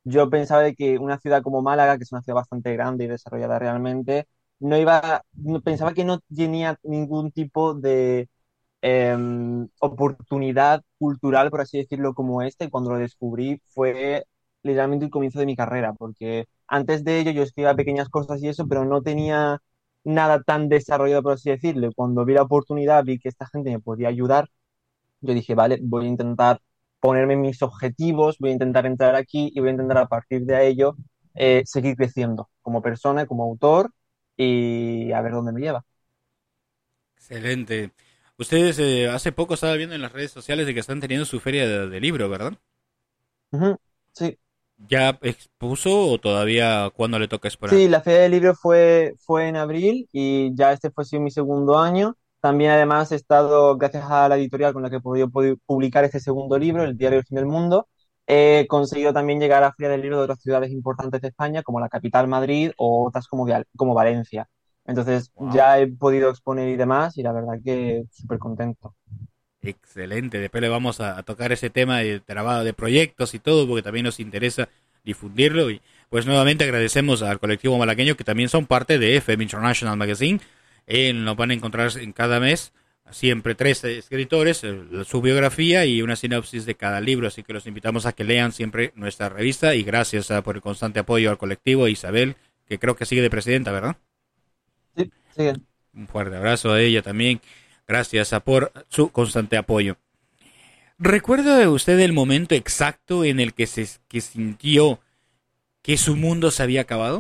yo pensaba de que una ciudad como Málaga, que es una ciudad bastante grande y desarrollada realmente, no iba, no- pensaba que no tenía ningún tipo de em, oportunidad cultural, por así decirlo, como este. Y cuando lo descubrí fue literalmente el comienzo de mi carrera, porque antes de ello yo escribía pequeñas cosas y eso, pero no tenía nada tan desarrollado, por así decirlo. Y cuando vi la oportunidad, vi que esta gente me podía ayudar, yo dije, vale, voy a intentar ponerme mis objetivos, voy a intentar entrar aquí y voy a intentar a partir de ello eh, seguir creciendo como persona, como autor y a ver dónde me lleva. Excelente. Ustedes eh, hace poco estaba viendo en las redes sociales de que están teniendo su feria de, de libro, ¿verdad? Ujú, sí. ¿Ya expuso o todavía cuándo le toca esperar? Sí, la Feria del Libro fue, fue en abril y ya este fue sido mi segundo año. También además he estado, gracias a la editorial con la que he podido, podido publicar este segundo libro, El Diario del Fin del Mundo, he conseguido también llegar a la Feria del Libro de otras ciudades importantes de España, como la capital Madrid o otras como, Val- como Valencia. Entonces Wow. ya he podido exponer y demás y la verdad que súper contento. Excelente. Después le vamos a, a tocar ese tema de trabajo, de proyectos y todo, porque también nos interesa difundirlo. Y pues nuevamente agradecemos al colectivo malagueño que también son parte de F M International Magazine. Eh, nos van a encontrar en cada mes siempre tres escritores, eh, su biografía y una sinopsis de cada libro. Así que los invitamos a que lean siempre nuestra revista. Y gracias ah, por el constante apoyo al colectivo. Isabel, que creo que sigue de presidenta, ¿verdad? Sí, sí. Un fuerte abrazo a ella también. Gracias ah, por su constante apoyo. ¿Recuerda usted el momento exacto en el que se que sintió que su mundo se había acabado?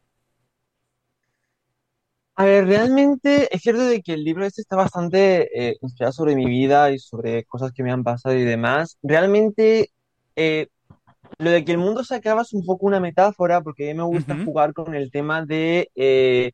A ver, realmente es cierto de que el libro este está bastante eh, inspirado sobre mi vida y sobre cosas que me han pasado y demás. Realmente eh, lo de que el mundo se acaba es un poco una metáfora porque a mí me gusta Ujú. jugar con el tema de eh,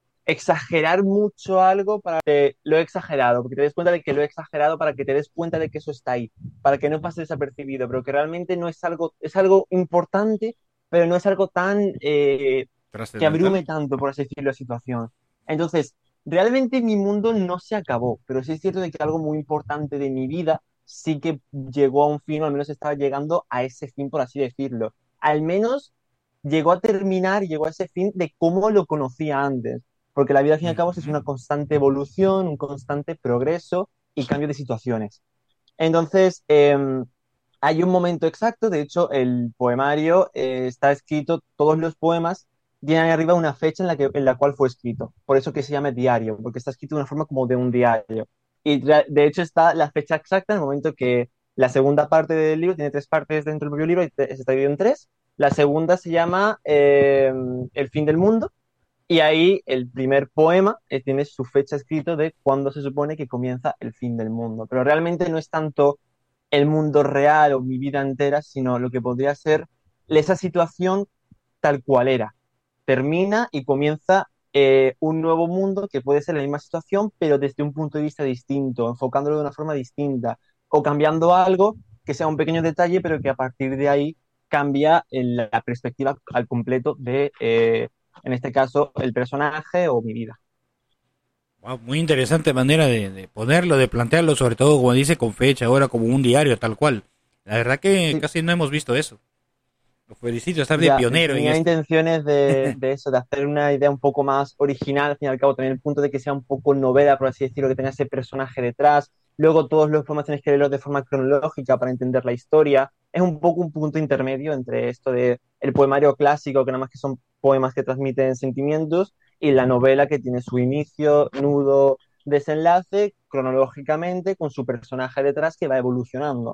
exagerar mucho algo para que lo he exagerado, porque te des cuenta de que lo he exagerado para que te des cuenta de que eso está ahí, para que no pase desapercibido, pero que realmente no es algo, es algo importante, pero no es algo tan eh, que Trascendental. abrume tanto, por así decirlo, la situación. Entonces, realmente mi mundo no se acabó, pero sí es cierto de que algo muy importante de mi vida sí que llegó a un fin, o al menos estaba llegando a ese fin, por así decirlo. Al menos llegó a terminar y llegó a ese fin de cómo lo conocía antes, porque la vida al fin y al cabo es Ujú. una constante evolución, un constante progreso y cambio de situaciones. Entonces, eh, hay un momento exacto, de hecho, el poemario eh, está escrito, todos los poemas tienen ahí arriba una fecha en la, que, en la cual fue escrito, por eso que se llama diario, porque está escrito de una forma como de un diario. Y re- de hecho está la fecha exacta en el momento que la segunda parte del libro, tiene tres partes dentro del propio libro, y te- se está dividido en tres. La segunda se llama eh, El fin del mundo, y ahí el primer poema eh, tiene su fecha escrito de cuándo se supone que comienza el fin del mundo. Pero realmente no es tanto el mundo real o mi vida entera, sino lo que podría ser esa situación tal cual era. Termina y comienza eh, un nuevo mundo que puede ser la misma situación, pero desde un punto de vista distinto, enfocándolo de una forma distinta, o cambiando algo que sea un pequeño detalle, pero que a partir de ahí cambia el- la perspectiva al completo de, eh, en este caso, el personaje o mi vida. Wow, muy interesante manera de, de ponerlo, de plantearlo, sobre todo como dice con fecha, ahora como un diario tal cual. La verdad que Sí. casi no hemos visto eso. Lo felicito, estar de Ya, pionero en tenía esto. intenciones de, de eso, de hacer una idea un poco más original, al fin y al cabo, también el punto de que sea un poco novela, por así decirlo, que tenga ese personaje detrás. Luego todos los poemas tienes que leerlos de forma cronológica para entender la historia. Es un poco un punto intermedio entre esto de el poemario clásico, que nada más que son poemas que transmiten sentimientos, y la novela que tiene su inicio, nudo, desenlace, cronológicamente, con su personaje detrás que va evolucionando.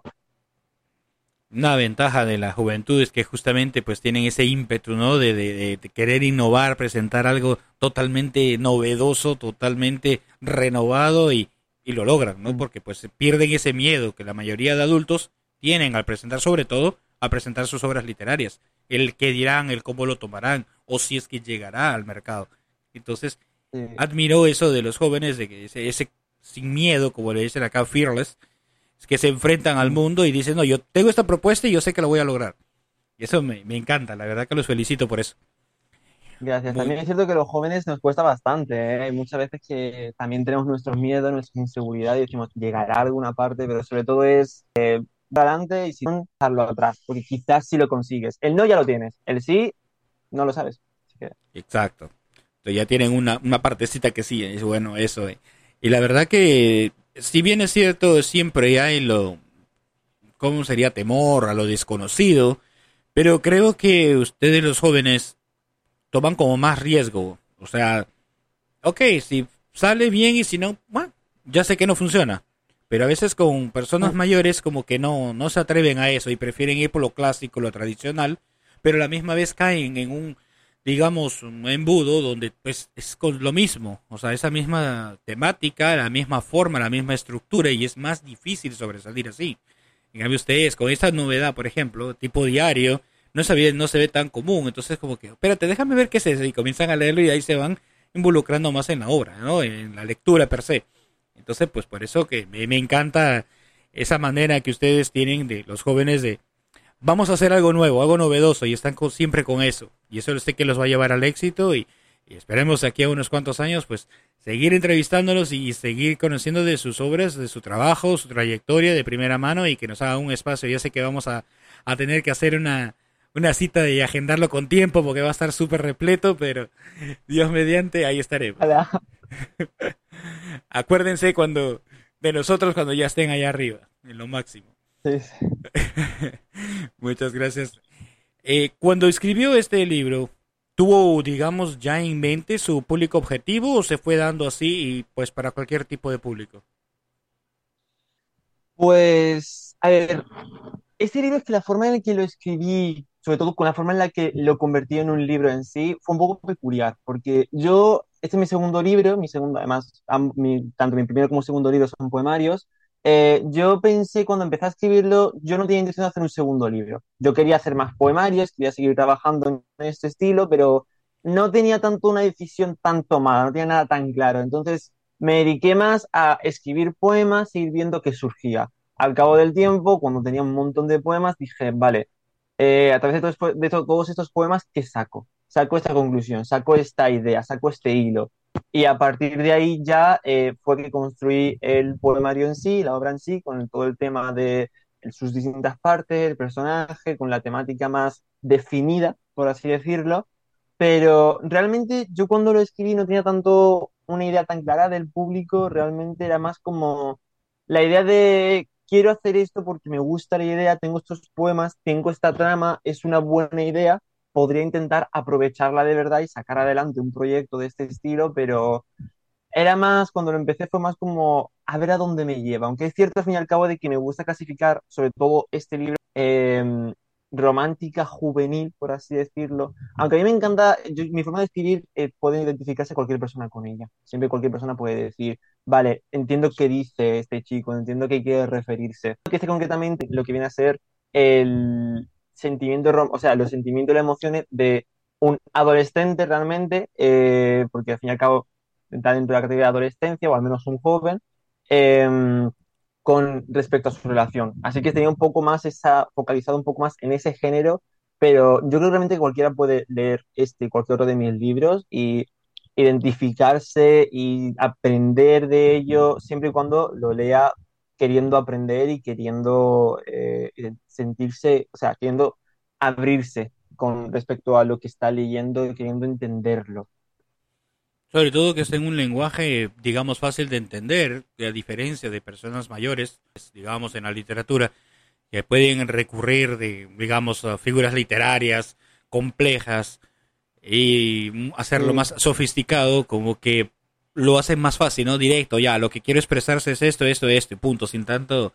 Una ventaja de la juventud es que justamente pues tienen ese ímpetu, ¿no? De, de, de querer innovar, presentar algo totalmente novedoso, totalmente renovado y, y lo logran, ¿no? Porque pues pierden ese miedo que la mayoría de adultos tienen al presentar, sobre todo, a presentar sus obras literarias. El qué dirán, el cómo lo tomarán, o si es que llegará al mercado. Entonces, Sí. admiro eso de los jóvenes, de que ese, ese sin miedo, como le dicen acá, fearless, es que se enfrentan al mundo y dicen, no, yo tengo esta propuesta y yo sé que la voy a lograr. Y eso me, me encanta, la verdad que los felicito por eso. Gracias. Muy, También es cierto que a los jóvenes nos cuesta bastante, ¿eh? Hay muchas veces que también tenemos nuestros miedos, nuestras inseguridades y decimos, llegará a alguna parte, pero sobre todo es adelante y si no, dejarlo atrás, porque quizás sí lo consigues. El no ya lo tienes, el sí no lo sabes. Así que... Exacto. Entonces ya tienen una, una partecita que sí, es bueno eso. eh. Y la verdad que, si bien es cierto, siempre hay lo, ¿cómo sería? Temor a lo desconocido, pero creo que ustedes los jóvenes toman como más riesgo. O sea, ok, si sale bien y si no, bueno, ya sé que no funciona. Pero a veces con personas mayores como que no, no se atreven a eso y prefieren ir por lo clásico, lo tradicional, pero a la misma vez caen en un, digamos, un embudo donde pues es con lo mismo, o sea, esa misma temática, la misma forma, la misma estructura, y es más difícil sobresalir así. En cambio ustedes, con esta novedad, por ejemplo, tipo diario, no se ve, no se ve tan común, entonces como que, espérate, déjame ver qué es eso, y comienzan a leerlo y ahí se van involucrando más en la obra, ¿no? En la lectura per se. Entonces, pues por eso que me, me encanta esa manera que ustedes tienen de los jóvenes de vamos a hacer algo nuevo, algo novedoso, y están con, siempre con eso. Y eso sé que los va a llevar al éxito y, y esperemos aquí a unos cuantos años, pues seguir entrevistándolos y seguir conociendo de sus obras, de su trabajo, su trayectoria de primera mano, y que nos haga un espacio. Ya sé que vamos a, a tener que hacer una, una cita y agendarlo con tiempo porque va a estar súper repleto, pero Dios mediante, ahí estaremos. Hola. Acuérdense cuando de nosotros cuando ya estén allá arriba, en lo máximo. Sí, sí. Muchas gracias. Eh, cuando escribió este libro, ¿tuvo, digamos, ya en mente su público objetivo o se fue dando así y pues para cualquier tipo de público? Pues, a ver, este libro es que la forma en la que lo escribí, sobre todo con la forma en la que lo convertí en un libro en sí, fue un poco peculiar, porque yo, este es mi segundo libro, mi segundo, además, am- mi- tanto mi primero como segundo libro son poemarios. Eh, yo pensé cuando empecé a escribirlo, yo no tenía intención de hacer un segundo libro. Yo quería hacer más poemarios, quería seguir trabajando en este estilo, pero no tenía tanto una decisión tan tomada, no tenía nada tan claro. Entonces me dediqué más a escribir poemas e ir viendo qué surgía. Al cabo del tiempo, cuando tenía un montón de poemas, dije, vale, eh, a través de, todos, de to- todos estos poemas, ¿qué saco? Saco esta conclusión, saco esta idea, saco este hilo. Y a partir de ahí ya eh, fue que construí el poemario en sí, la obra en sí, con todo el tema de sus distintas partes, el personaje, con la temática más definida, por así decirlo. Pero realmente yo cuando lo escribí no tenía tanto una idea tan clara del público, realmente era más como la idea de quiero hacer esto porque me gusta la idea, tengo estos poemas, tengo esta trama, es una buena idea, podría intentar aprovecharla de verdad y sacar adelante un proyecto de este estilo, pero era más, cuando lo empecé fue más como a ver a dónde me lleva, aunque es cierto al fin y al cabo de que me gusta clasificar sobre todo este libro eh, romántica, juvenil, por así decirlo, aunque a mí me encanta, yo- mi forma de escribir eh, puede identificarse cualquier persona con ella, siempre cualquier persona puede decir, vale, entiendo qué dice este chico, entiendo qué quiere referirse, que es concretamente lo que viene a ser el sentimiento, rom- o sea, los sentimientos y las emociones de un adolescente realmente, eh, porque al fin y al cabo está dentro de la categoría de adolescencia, o al menos un joven, eh, con respecto a su relación. Así que tenía un poco más esa, focalizado un poco más en ese género, pero yo creo que realmente cualquiera puede leer este y cualquier otro de mis libros y identificarse y aprender de ello siempre y cuando lo lea queriendo aprender y queriendo eh, sentirse, o sea, queriendo abrirse con respecto a lo que está leyendo y queriendo entenderlo. Sobre todo que esté en un lenguaje, digamos, fácil de entender, a diferencia de personas mayores, pues, digamos, en la literatura, que pueden recurrir de, digamos, a figuras literarias complejas y hacerlo Sí. más sofisticado, como que lo hacen más fácil, ¿no? Directo, ya, lo que quiero expresarse es esto, esto, esto, y punto, sin tanto,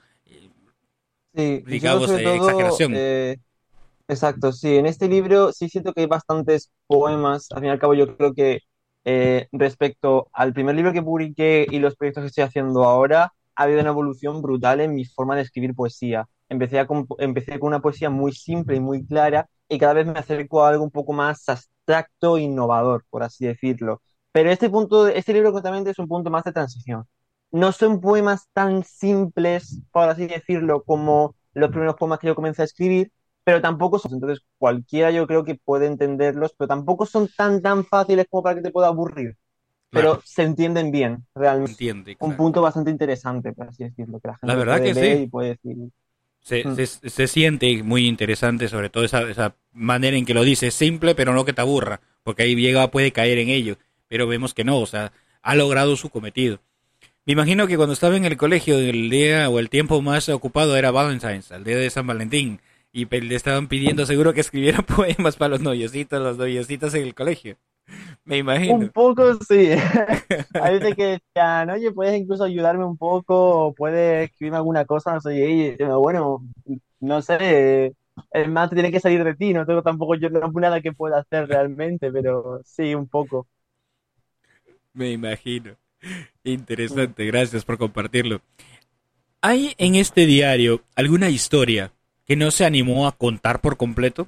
Sí, yo digamos, sobre eh, todo, exageración. eh, exacto, sí, en este libro sí siento que hay bastantes poemas, al fin y al cabo yo creo que eh, respecto al primer libro que publiqué y los proyectos que estoy haciendo ahora, ha habido una evolución brutal en mi forma de escribir poesía. Empecé, a comp- empecé con una poesía muy simple y muy clara y cada vez me acerco a algo un poco más abstracto e innovador, por así decirlo. Pero este punto, este libro concretamente es un punto más de transición. No son poemas tan simples, por así decirlo, como los primeros poemas que yo comencé a escribir, pero tampoco son, entonces cualquiera yo creo que puede entenderlos, pero tampoco son tan tan fáciles como para que te pueda aburrir, Claro, pero se entienden bien, realmente. entiende, Un claro. punto bastante interesante, por así decirlo, que la La gente verdad puede que leer sí. y puede decir. Se, mm. se, se siente muy interesante, sobre todo esa, esa manera en que lo dice, simple pero no que te aburra, porque ahí llega puede caer en ello, pero vemos que no, o sea, ha logrado su cometido. Me imagino que cuando estaba en el colegio el día o el tiempo más ocupado era Valentine's, el día de San Valentín, y le estaban pidiendo seguro que escribiera poemas para los noviecitos, los noviecitos en el colegio. Me imagino. Un poco sí. Hay veces que decían, oye, puedes incluso ayudarme un poco, o puedes escribirme alguna cosa, no sé, y yo, bueno, no sé, el más tiene que salir de ti, no tengo tampoco yo no nada que pueda hacer realmente, pero sí, un poco. Me imagino. Interesante, gracias por compartirlo. ¿Hay en este diario alguna historia que no se animó a contar por completo?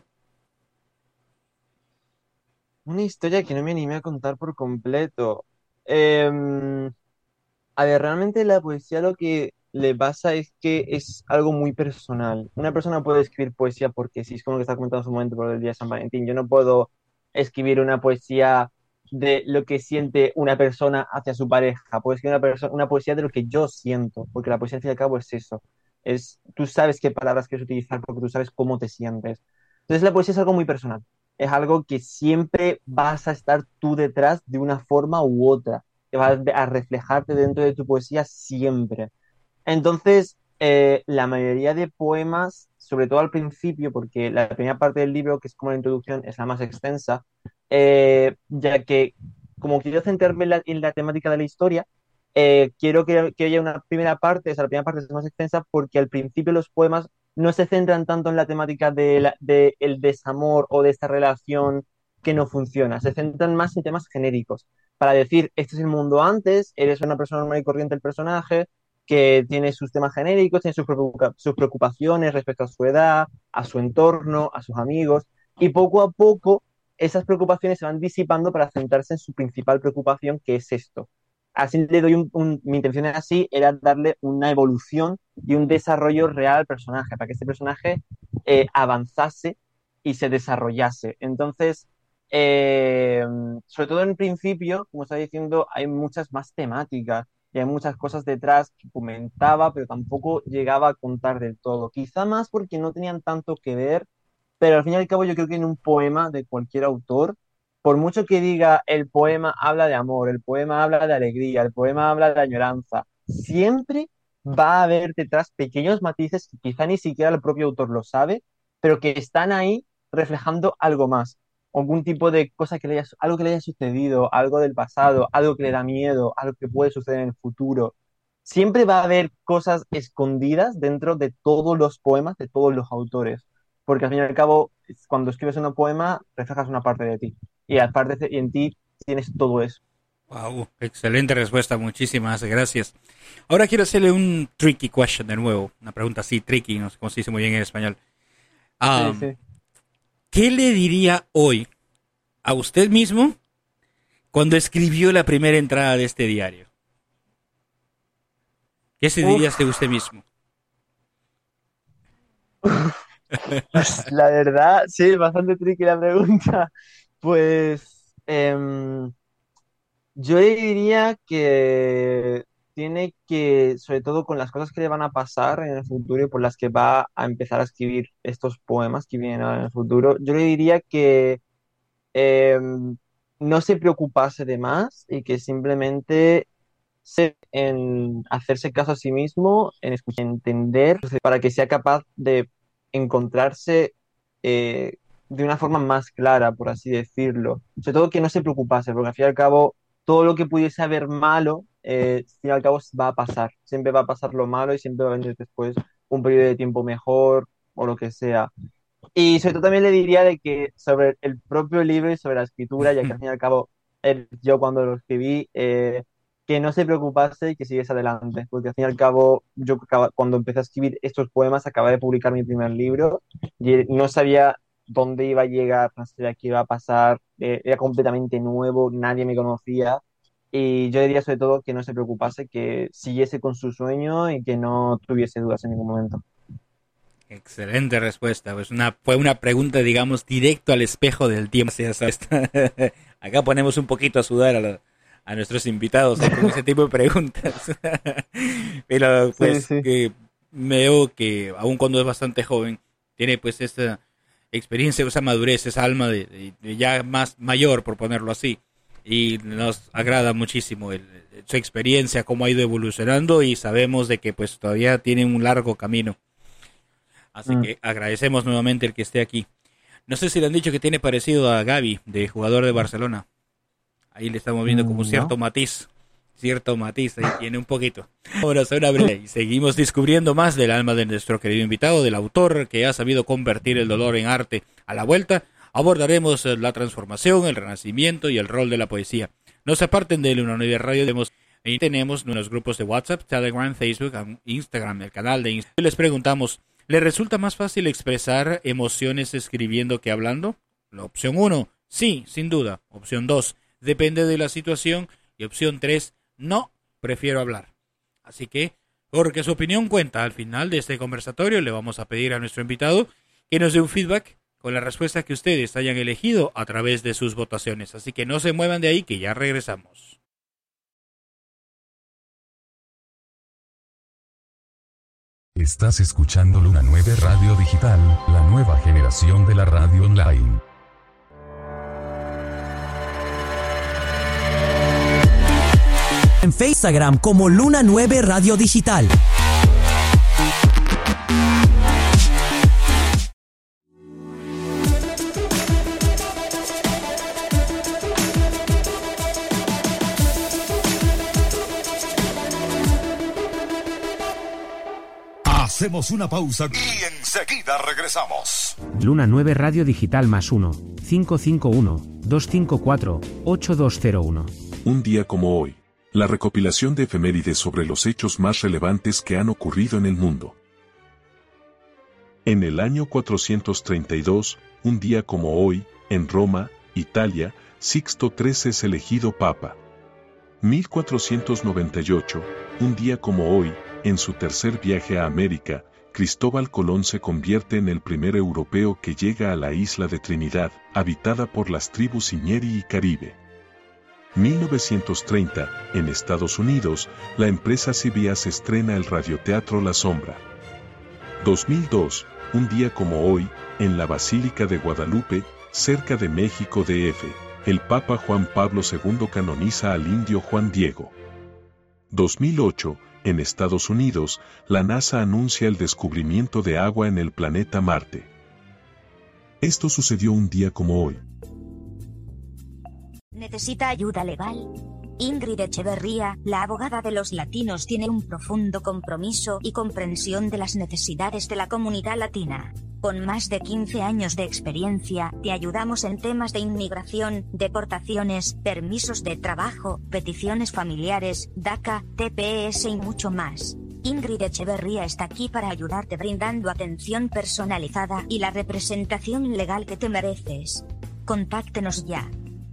Una historia que no me animé a contar por completo. Eh, a ver, realmente la poesía lo que le pasa es que es algo muy personal. Una persona puede escribir poesía porque sí, es como lo que está comentando en su momento por el día de San Valentín. Yo no puedo escribir una poesía de lo que siente una persona hacia su pareja. Puedo escribir una, perso- una poesía de lo que yo siento, porque la poesía al fin y al cabo es eso. Es, tú sabes qué palabras quieres utilizar porque tú sabes cómo te sientes. Entonces la poesía es algo muy personal. Es algo que siempre vas a estar tú detrás de una forma u otra, que vas a reflejarte dentro de tu poesía siempre. Entonces, eh, la mayoría de poemas, sobre todo al principio, porque la primera parte del libro, que es como la introducción, es la más extensa, eh, ya que como quiero centrarme en la, en la temática de la historia, eh, quiero que, que haya una primera parte, o sea, la primera parte es más extensa, porque al principio los poemas no se centran tanto en la temática del de el desamor o de esta relación que no funciona, se centran más en temas genéricos, para decir, este es el mundo antes, eres una persona normal y corriente el personaje, que tiene sus temas genéricos, tiene sus, preocupa- sus preocupaciones respecto a su edad, a su entorno, a sus amigos, y poco a poco esas preocupaciones se van disipando para centrarse en su principal preocupación, que es esto. Así le doy un, un- mi intención era así, era darle una evolución y un desarrollo real al personaje, para que este personaje eh, avanzase y se desarrollase. Entonces, eh, sobre todo en principio, como estaba diciendo, hay muchas más temáticas y hay muchas cosas detrás que comentaba, pero tampoco llegaba a contar del todo. Quizá más porque no tenían tanto que ver, pero al fin y al cabo yo creo que en un poema de cualquier autor, por mucho que diga el poema habla de amor, el poema habla de alegría, el poema habla de añoranza, siempre va a haber detrás pequeños matices que quizá ni siquiera el propio autor lo sabe, pero que están ahí reflejando algo más, algún tipo de cosa que le haya, algo que le haya sucedido, algo del pasado, algo que le da miedo, algo que puede suceder en el futuro. Siempre va a haber cosas escondidas dentro de todos los poemas, de todos los autores, porque al fin y al cabo, cuando escribes un poema, reflejas una parte de ti, y aparte de- y en ti tienes todo eso. Wow, excelente respuesta, muchísimas gracias. Ahora quiero hacerle un tricky question de nuevo, una pregunta así tricky, no sé cómo se dice muy bien en español. Um, Sí, sí. ¿Qué le diría hoy a usted mismo cuando escribió la primera entrada de este diario? ¿Qué se diría Uf. de usted mismo? La verdad, sí, bastante tricky la pregunta. Pues em, yo le diría que tiene que, sobre todo con las cosas que le van a pasar en el futuro y por las que va a empezar a escribir estos poemas que vienen ahora en el futuro, yo le diría que em, no se preocupase de más y que simplemente se en hacerse caso a sí mismo, en escuchar, entender, para que sea capaz de encontrarse eh, de una forma más clara, por así decirlo. Sobre todo que no se preocupase, porque al fin y al cabo todo lo que pudiese haber malo, eh, al fin y al cabo va a pasar. Siempre va a pasar lo malo y siempre va a venir después un periodo de tiempo mejor o lo que sea. Y sobre todo también le diría de que sobre el propio libro y sobre la escritura, ya que al fin y al cabo eh, yo cuando lo escribí, eh, que no se preocupase y que siguiese adelante, porque al fin y al cabo yo acaba- cuando empecé a escribir estos poemas acababa de publicar mi primer libro y no sabía dónde iba a llegar, no sabía qué iba a pasar, eh, era completamente nuevo, nadie me conocía y yo diría sobre todo que no se preocupase, que siguiese con su sueño y que no tuviese dudas en ningún momento. Excelente respuesta. Pues una, fue una pregunta, digamos, directo al espejo del tiempo. Acá ponemos un poquito a sudar a, la, a nuestros invitados, ¿eh? Con ese tipo de preguntas. Pero pues Sí, sí. que veo que aun cuando es bastante joven, tiene pues esa experiencia, esa madurez, esa alma de, de, de ya más mayor, por ponerlo así. Y nos agrada muchísimo el, su experiencia, cómo ha ido evolucionando, y sabemos de que pues todavía tiene un largo camino. Así mm. que agradecemos nuevamente el que esté aquí. No sé si le han dicho que tiene parecido a Gavi, de jugador de Barcelona. Ahí le estamos viendo como cierto no. matiz. Cierto matiz, ahí tiene un poquito. Ahora una breve y seguimos descubriendo más del alma de nuestro querido invitado, del autor que ha sabido convertir el dolor en arte. A la vuelta abordaremos la transformación, el renacimiento y el rol de la poesía. No se aparten de Luna nueve Radio. Ahí tenemos nuestros grupos de WhatsApp, Telegram, Facebook, Instagram, el canal de Instagram. Les preguntamos, ¿le resulta más fácil expresar emociones escribiendo que hablando? La opción uno, sí, sin duda. Opción dos, depende de la situación. Y opción tres, no, prefiero hablar. Así que, porque su opinión cuenta, al final de este conversatorio le vamos a pedir a nuestro invitado que nos dé un feedback con la respuesta que ustedes hayan elegido a través de sus votaciones. Así que no se muevan de ahí, que ya regresamos. Estás escuchando Luna nueve Radio Digital, la nueva generación de la radio online. En Instagram como Luna nueve Radio Digital. Hacemos una pausa y enseguida regresamos. Luna nueve Radio Digital más uno, cinco cinco uno, dos cinco cuatro, ocho dos cero uno. Un día como hoy. La recopilación de efemérides sobre los hechos más relevantes que han ocurrido en el mundo. En el año cuatrocientos treinta y dos, un día como hoy, en Roma, Italia, Sixto tercero es elegido papa. mil cuatrocientos noventa y ocho, un día como hoy, en su tercer viaje a América, Cristóbal Colón se convierte en el primer europeo que llega a la isla de Trinidad, habitada por las tribus Iñeri y Caribe. mil novecientos treinta, en Estados Unidos, la empresa C B S estrena el radioteatro La Sombra. dos mil dos, un día como hoy, en la Basílica de Guadalupe, cerca de México D F, el Papa Juan Pablo segundo canoniza al indio Juan Diego. dos mil ocho, en Estados Unidos, la NASA anuncia el descubrimiento de agua en el planeta Marte. Esto sucedió un día como hoy. ¿Necesita ayuda legal? Ingrid Echeverría, la abogada de los latinos, tiene un profundo compromiso y comprensión de las necesidades de la comunidad latina. Con más de quince años de experiencia, te ayudamos en temas de inmigración, deportaciones, permisos de trabajo, peticiones familiares, DACA, T P S y mucho más. Ingrid Echeverría está aquí para ayudarte brindando atención personalizada y la representación legal que te mereces. Contáctenos ya.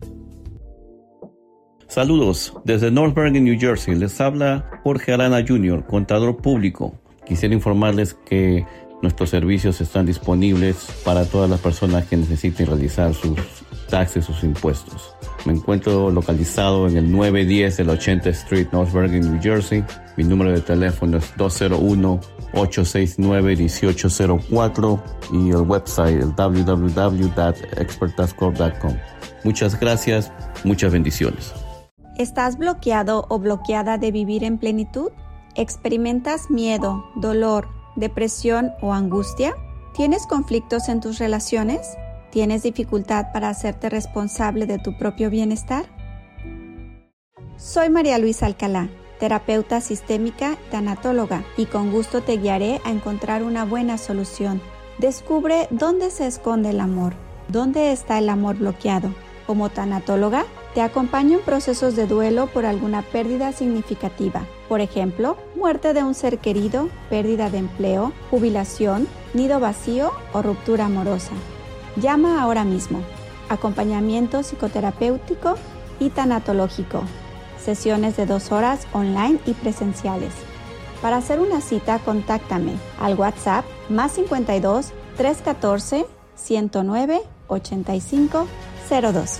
Saludos, desde North Bergen, New Jersey, les habla Jorge Arana junior, contador público. Quisiera informarles que nuestros servicios están disponibles para todas las personas que necesiten realizar sus taxes, sus impuestos. Me encuentro localizado en el nueve diez de la ochenta Street, North Bergen, New Jersey. Mi número de teléfono es dos cero uno, ocho seis nueve, uno ocho cero cuatro y el website el w w w punto expert tax corp punto com. Muchas gracias, muchas bendiciones. ¿Estás bloqueado o bloqueada de vivir en plenitud? ¿Experimentas miedo, dolor, depresión o angustia? ¿Tienes conflictos en tus relaciones? ¿Tienes dificultad para hacerte responsable de tu propio bienestar? Soy María Luisa Alcalá, terapeuta sistémica, tanatóloga, y con gusto te guiaré a encontrar una buena solución. Descubre dónde se esconde el amor, dónde está el amor bloqueado. Como tanatóloga, te acompaño en procesos de duelo por alguna pérdida significativa. Por ejemplo, muerte de un ser querido, pérdida de empleo, jubilación, nido vacío o ruptura amorosa. Llama ahora mismo. Acompañamiento psicoterapéutico y tanatológico. Sesiones de dos horas online y presenciales. Para hacer una cita, contáctame al WhatsApp más cincuenta y dos, trescientos catorce, ciento nueve, ochenta y cinco cero dos.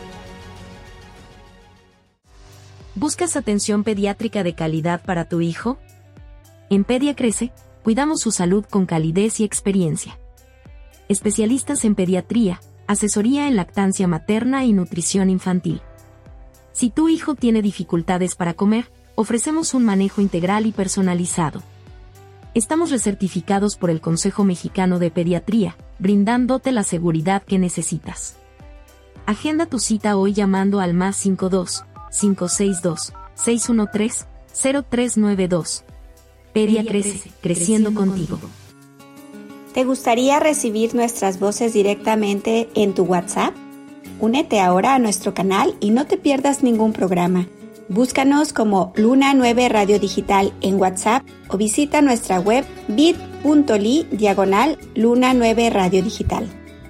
¿Buscas atención pediátrica de calidad para tu hijo? En Pedia Crece, cuidamos su salud con calidez y experiencia. Especialistas en pediatría, asesoría en lactancia materna y nutrición infantil. Si tu hijo tiene dificultades para comer, ofrecemos un manejo integral y personalizado. Estamos recertificados por el Consejo Mexicano de Pediatría, brindándote la seguridad que necesitas. Agenda tu cita hoy llamando al más cinco dos, cinco seis dos, seis uno tres, cero tres nueve dos. Pedia crece, creciendo contigo. ¿Te gustaría recibir nuestras voces directamente en tu WhatsApp? Únete ahora a nuestro canal y no te pierdas ningún programa. Búscanos como Luna nueve Radio Digital en WhatsApp o visita nuestra web bit.ly diagonal Luna nueve Radio Digital.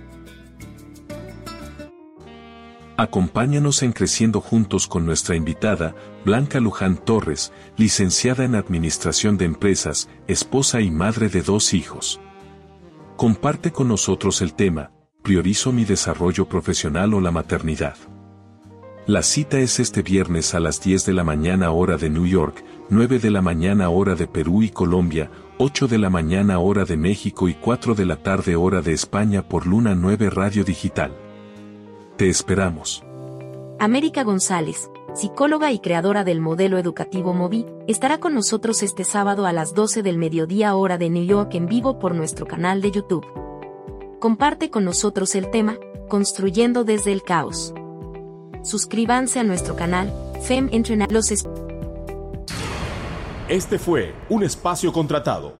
Acompáñanos en Creciendo Juntos con nuestra invitada, Blanca Luján Torres, licenciada en Administración de Empresas, esposa y madre de dos hijos. Comparte con nosotros el tema, ¿priorizo mi desarrollo profesional o la maternidad? La cita es este viernes a las diez de la mañana hora de New York, nueve de la mañana hora de Perú y Colombia, ocho de la mañana hora de México y cuatro de la tarde hora de España por Luna nueve Radio Digital. Te esperamos. América González, psicóloga y creadora del modelo educativo Movi, estará con nosotros este sábado a las doce del mediodía hora de New York en vivo por nuestro canal de YouTube. Comparte con nosotros el tema, Construyendo desde el caos. Suscríbanse a nuestro canal, Fem Entrena los es- Este fue un espacio contratado.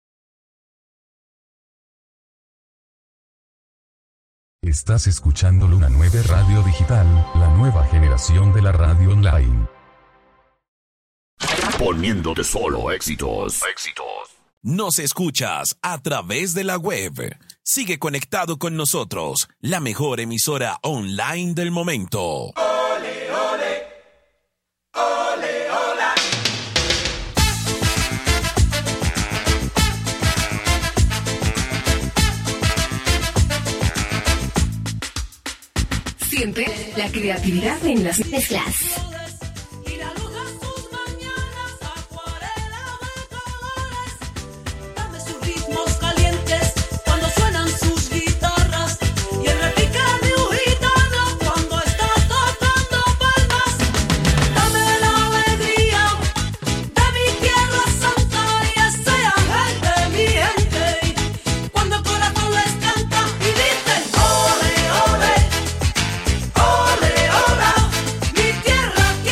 Estás escuchando Luna nueve Radio Digital, la nueva generación de la radio online. Poniéndote solo éxitos. Éxitos. Nos escuchas a través de la web. Sigue conectado con nosotros, la mejor emisora online del momento. Ole, ole, ole, hola. Siente la creatividad en las mezclas. Ole, ole, ole, hola, mi tierra.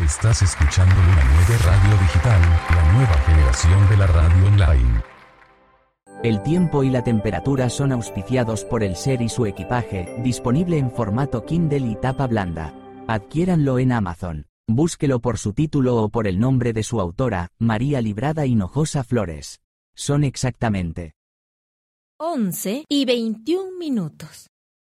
Estás escuchando Luna nueve Radio Digital, la nueva generación de la radio online. El tiempo y la temperatura son auspiciados por el Ser y su equipaje, disponible en formato Kindle y tapa blanda. Adquiéranlo en Amazon. Búsquelo por su título o por el nombre de su autora, María Librada Hinojosa Flores. Son exactamente once y veintiún minutos.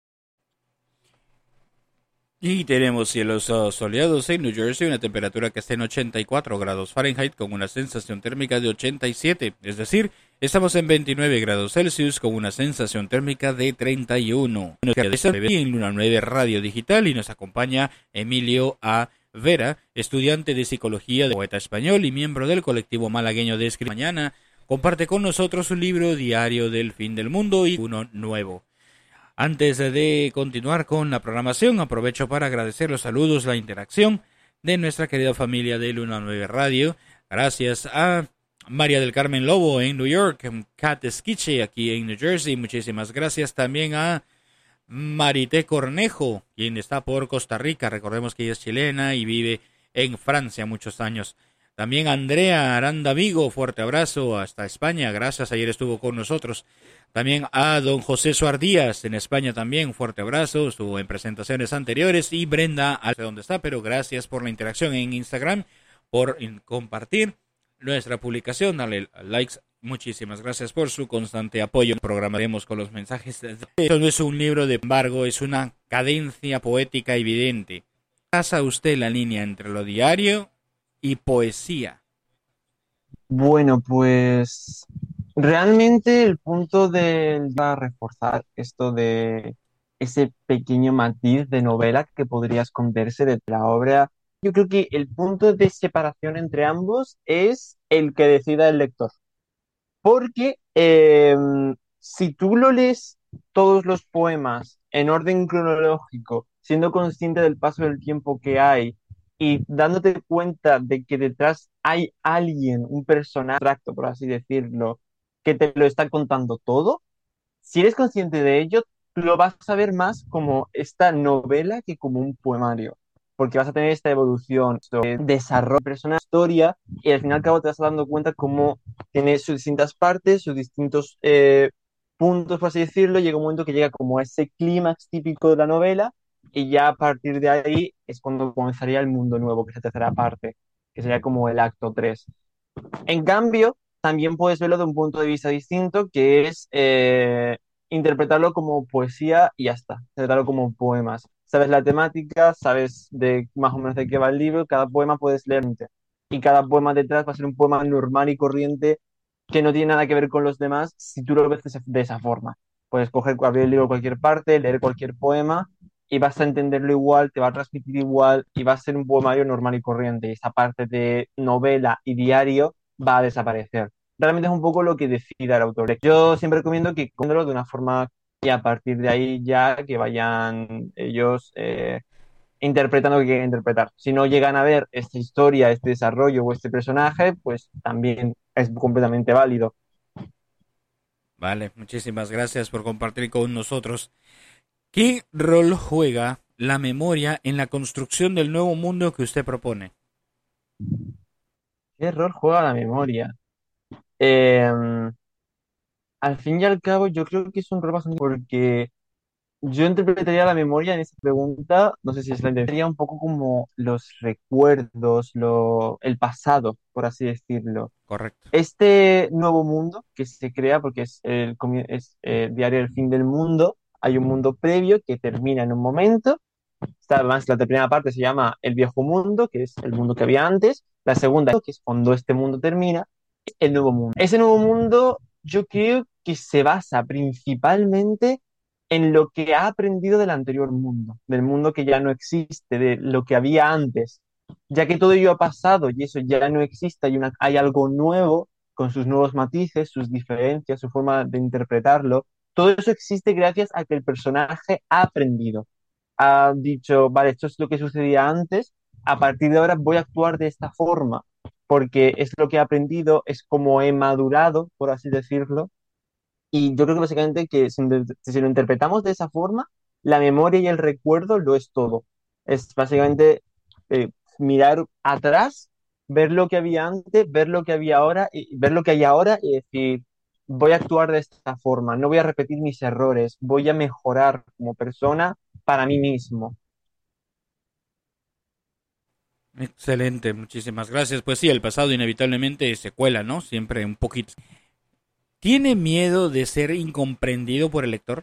Y tenemos cielos uh, soleados en New Jersey, una temperatura que está en ochenta y cuatro grados Fahrenheit con una sensación térmica de ochenta y siete, es decir, estamos en veintinueve grados Celsius con una sensación térmica de treinta y uno. En Luna nueve Radio Digital y nos acompaña Emilio A. Vera, estudiante de psicología, de poeta español y miembro del colectivo malagueño de Escribir Mañana, comparte con nosotros su libro Diario del Fin del Mundo y uno nuevo. Antes de continuar con la programación, aprovecho para agradecer los saludos, la interacción de nuestra querida familia de Luna nueve Radio. Gracias a María del Carmen Lobo en New York, Kat Esquiche aquí en New Jersey. Muchísimas gracias también a Marité Cornejo, quien está por Costa Rica. Recordemos que ella es chilena y vive en Francia muchos años. También Andrea Aranda Vigo, fuerte abrazo hasta España. Gracias, ayer estuvo con nosotros. También a don José Suar Díaz en España también, fuerte abrazo, estuvo en presentaciones anteriores. Y Brenda, no sé dónde está, pero gracias por la interacción en Instagram, por compartir nuestra publicación, darle likes. Muchísimas gracias por su constante apoyo. Programaremos con los mensajes. Esto no es un libro de embargo, es una cadencia poética evidente. ¿Pasa usted la línea entre lo diario y poesía? Bueno, pues realmente el punto de va a reforzar esto de ese pequeño matiz de novela que podría esconderse de la obra. Yo creo que el punto de separación entre ambos es el que decida el lector. Porque eh, si tú lo lees todos los poemas en orden cronológico, siendo consciente del paso del tiempo que hay y dándote cuenta de que detrás hay alguien, un personaje abstracto, por así decirlo, que te lo está contando todo, si eres consciente de ello, lo vas a ver más como esta novela que como un poemario. Porque vas a tener esta evolución, este desarrollo de persona, historia, y al fin y al cabo te vas dando cuenta cómo tiene sus distintas partes, sus distintos eh, puntos, por así decirlo. Llega un momento que llega como a ese clímax típico de la novela, y ya a partir de ahí es cuando comenzaría el mundo nuevo, que es la tercera parte, que sería como el acto tres. En cambio, también puedes verlo de un punto de vista distinto, que es eh, interpretarlo como poesía y ya está, interpretarlo como poemas. Sabes la temática, sabes de más o menos de qué va el libro, cada poema puedes leer y cada poema detrás va a ser un poema normal y corriente que no tiene nada que ver con los demás si tú lo ves de esa forma. Puedes coger, abrir el libro en cualquier parte, leer cualquier poema y vas a entenderlo igual, te va a transmitir igual y va a ser un poemario normal y corriente. Y esa parte de novela y diario va a desaparecer. Realmente es un poco lo que decida el autor. Yo siempre recomiendo que contémoslo de una forma y a partir de ahí ya que vayan ellos eh, interpretando lo que quieren interpretar. Si no llegan a ver esta historia, este desarrollo o este personaje, pues también es completamente válido. Vale, muchísimas gracias por compartir con nosotros. ¿Qué rol juega la memoria en la construcción del nuevo mundo que usted propone? ¿Qué rol juega la memoria? Eh, al fin y al cabo, yo creo que es un rol bastante porque yo interpretaría la memoria en esta pregunta, no sé si es la intención, sería un poco como los recuerdos, lo, el pasado, por así decirlo. Correcto. Este nuevo mundo que se crea, porque es el comi- es, eh, diario del fin del mundo, hay un mundo previo que termina en un momento. Está, además, la primera parte se llama el viejo mundo, que es el mundo que había antes. La segunda, que es cuando este mundo termina, es el nuevo mundo. Ese nuevo mundo yo creo que se basa principalmente en lo que ha aprendido del anterior mundo, del mundo que ya no existe, de lo que había antes. Ya que todo ello ha pasado y eso ya no existe, hay, una, hay algo nuevo con sus nuevos matices, sus diferencias, su forma de interpretarlo. Todo eso existe gracias a que el personaje ha aprendido. Ha dicho, vale, esto es lo que sucedía antes, a partir de ahora voy a actuar de esta forma, porque es lo que he aprendido, es como he madurado, por así decirlo. Y yo creo que básicamente que si, si lo interpretamos de esa forma, la memoria y el recuerdo lo es todo. Es básicamente eh, mirar atrás, ver lo que había antes, ver lo que había ahora, y ver lo que hay ahora y decir, voy a actuar de esta forma, no voy a repetir mis errores, voy a mejorar como persona para mí mismo. Excelente, muchísimas gracias. Pues sí, el pasado inevitablemente se cuela, ¿no? Siempre un poquito. ¿Tiene miedo de ser incomprendido por el lector?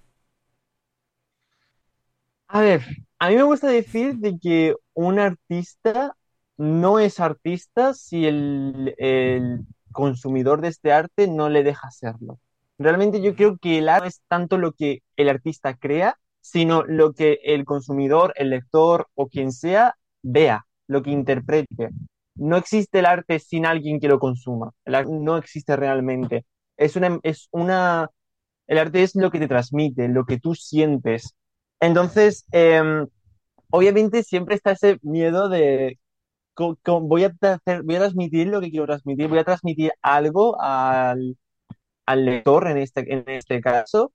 A ver, a mí me gusta decir de que un artista no es artista si el, el consumidor de este arte no le deja serlo. Realmente yo creo que el arte no es tanto lo que el artista crea, sino lo que el consumidor, el lector o quien sea vea, lo que interprete. No existe el arte sin alguien que lo consuma. El arte no existe realmente. Es una, es una, el arte es lo que te transmite, lo que tú sientes. Entonces, eh, obviamente siempre está ese miedo de co- co- voy a, hacer, voy a transmitir lo que quiero transmitir, voy a transmitir algo al, al lector en este, en este caso.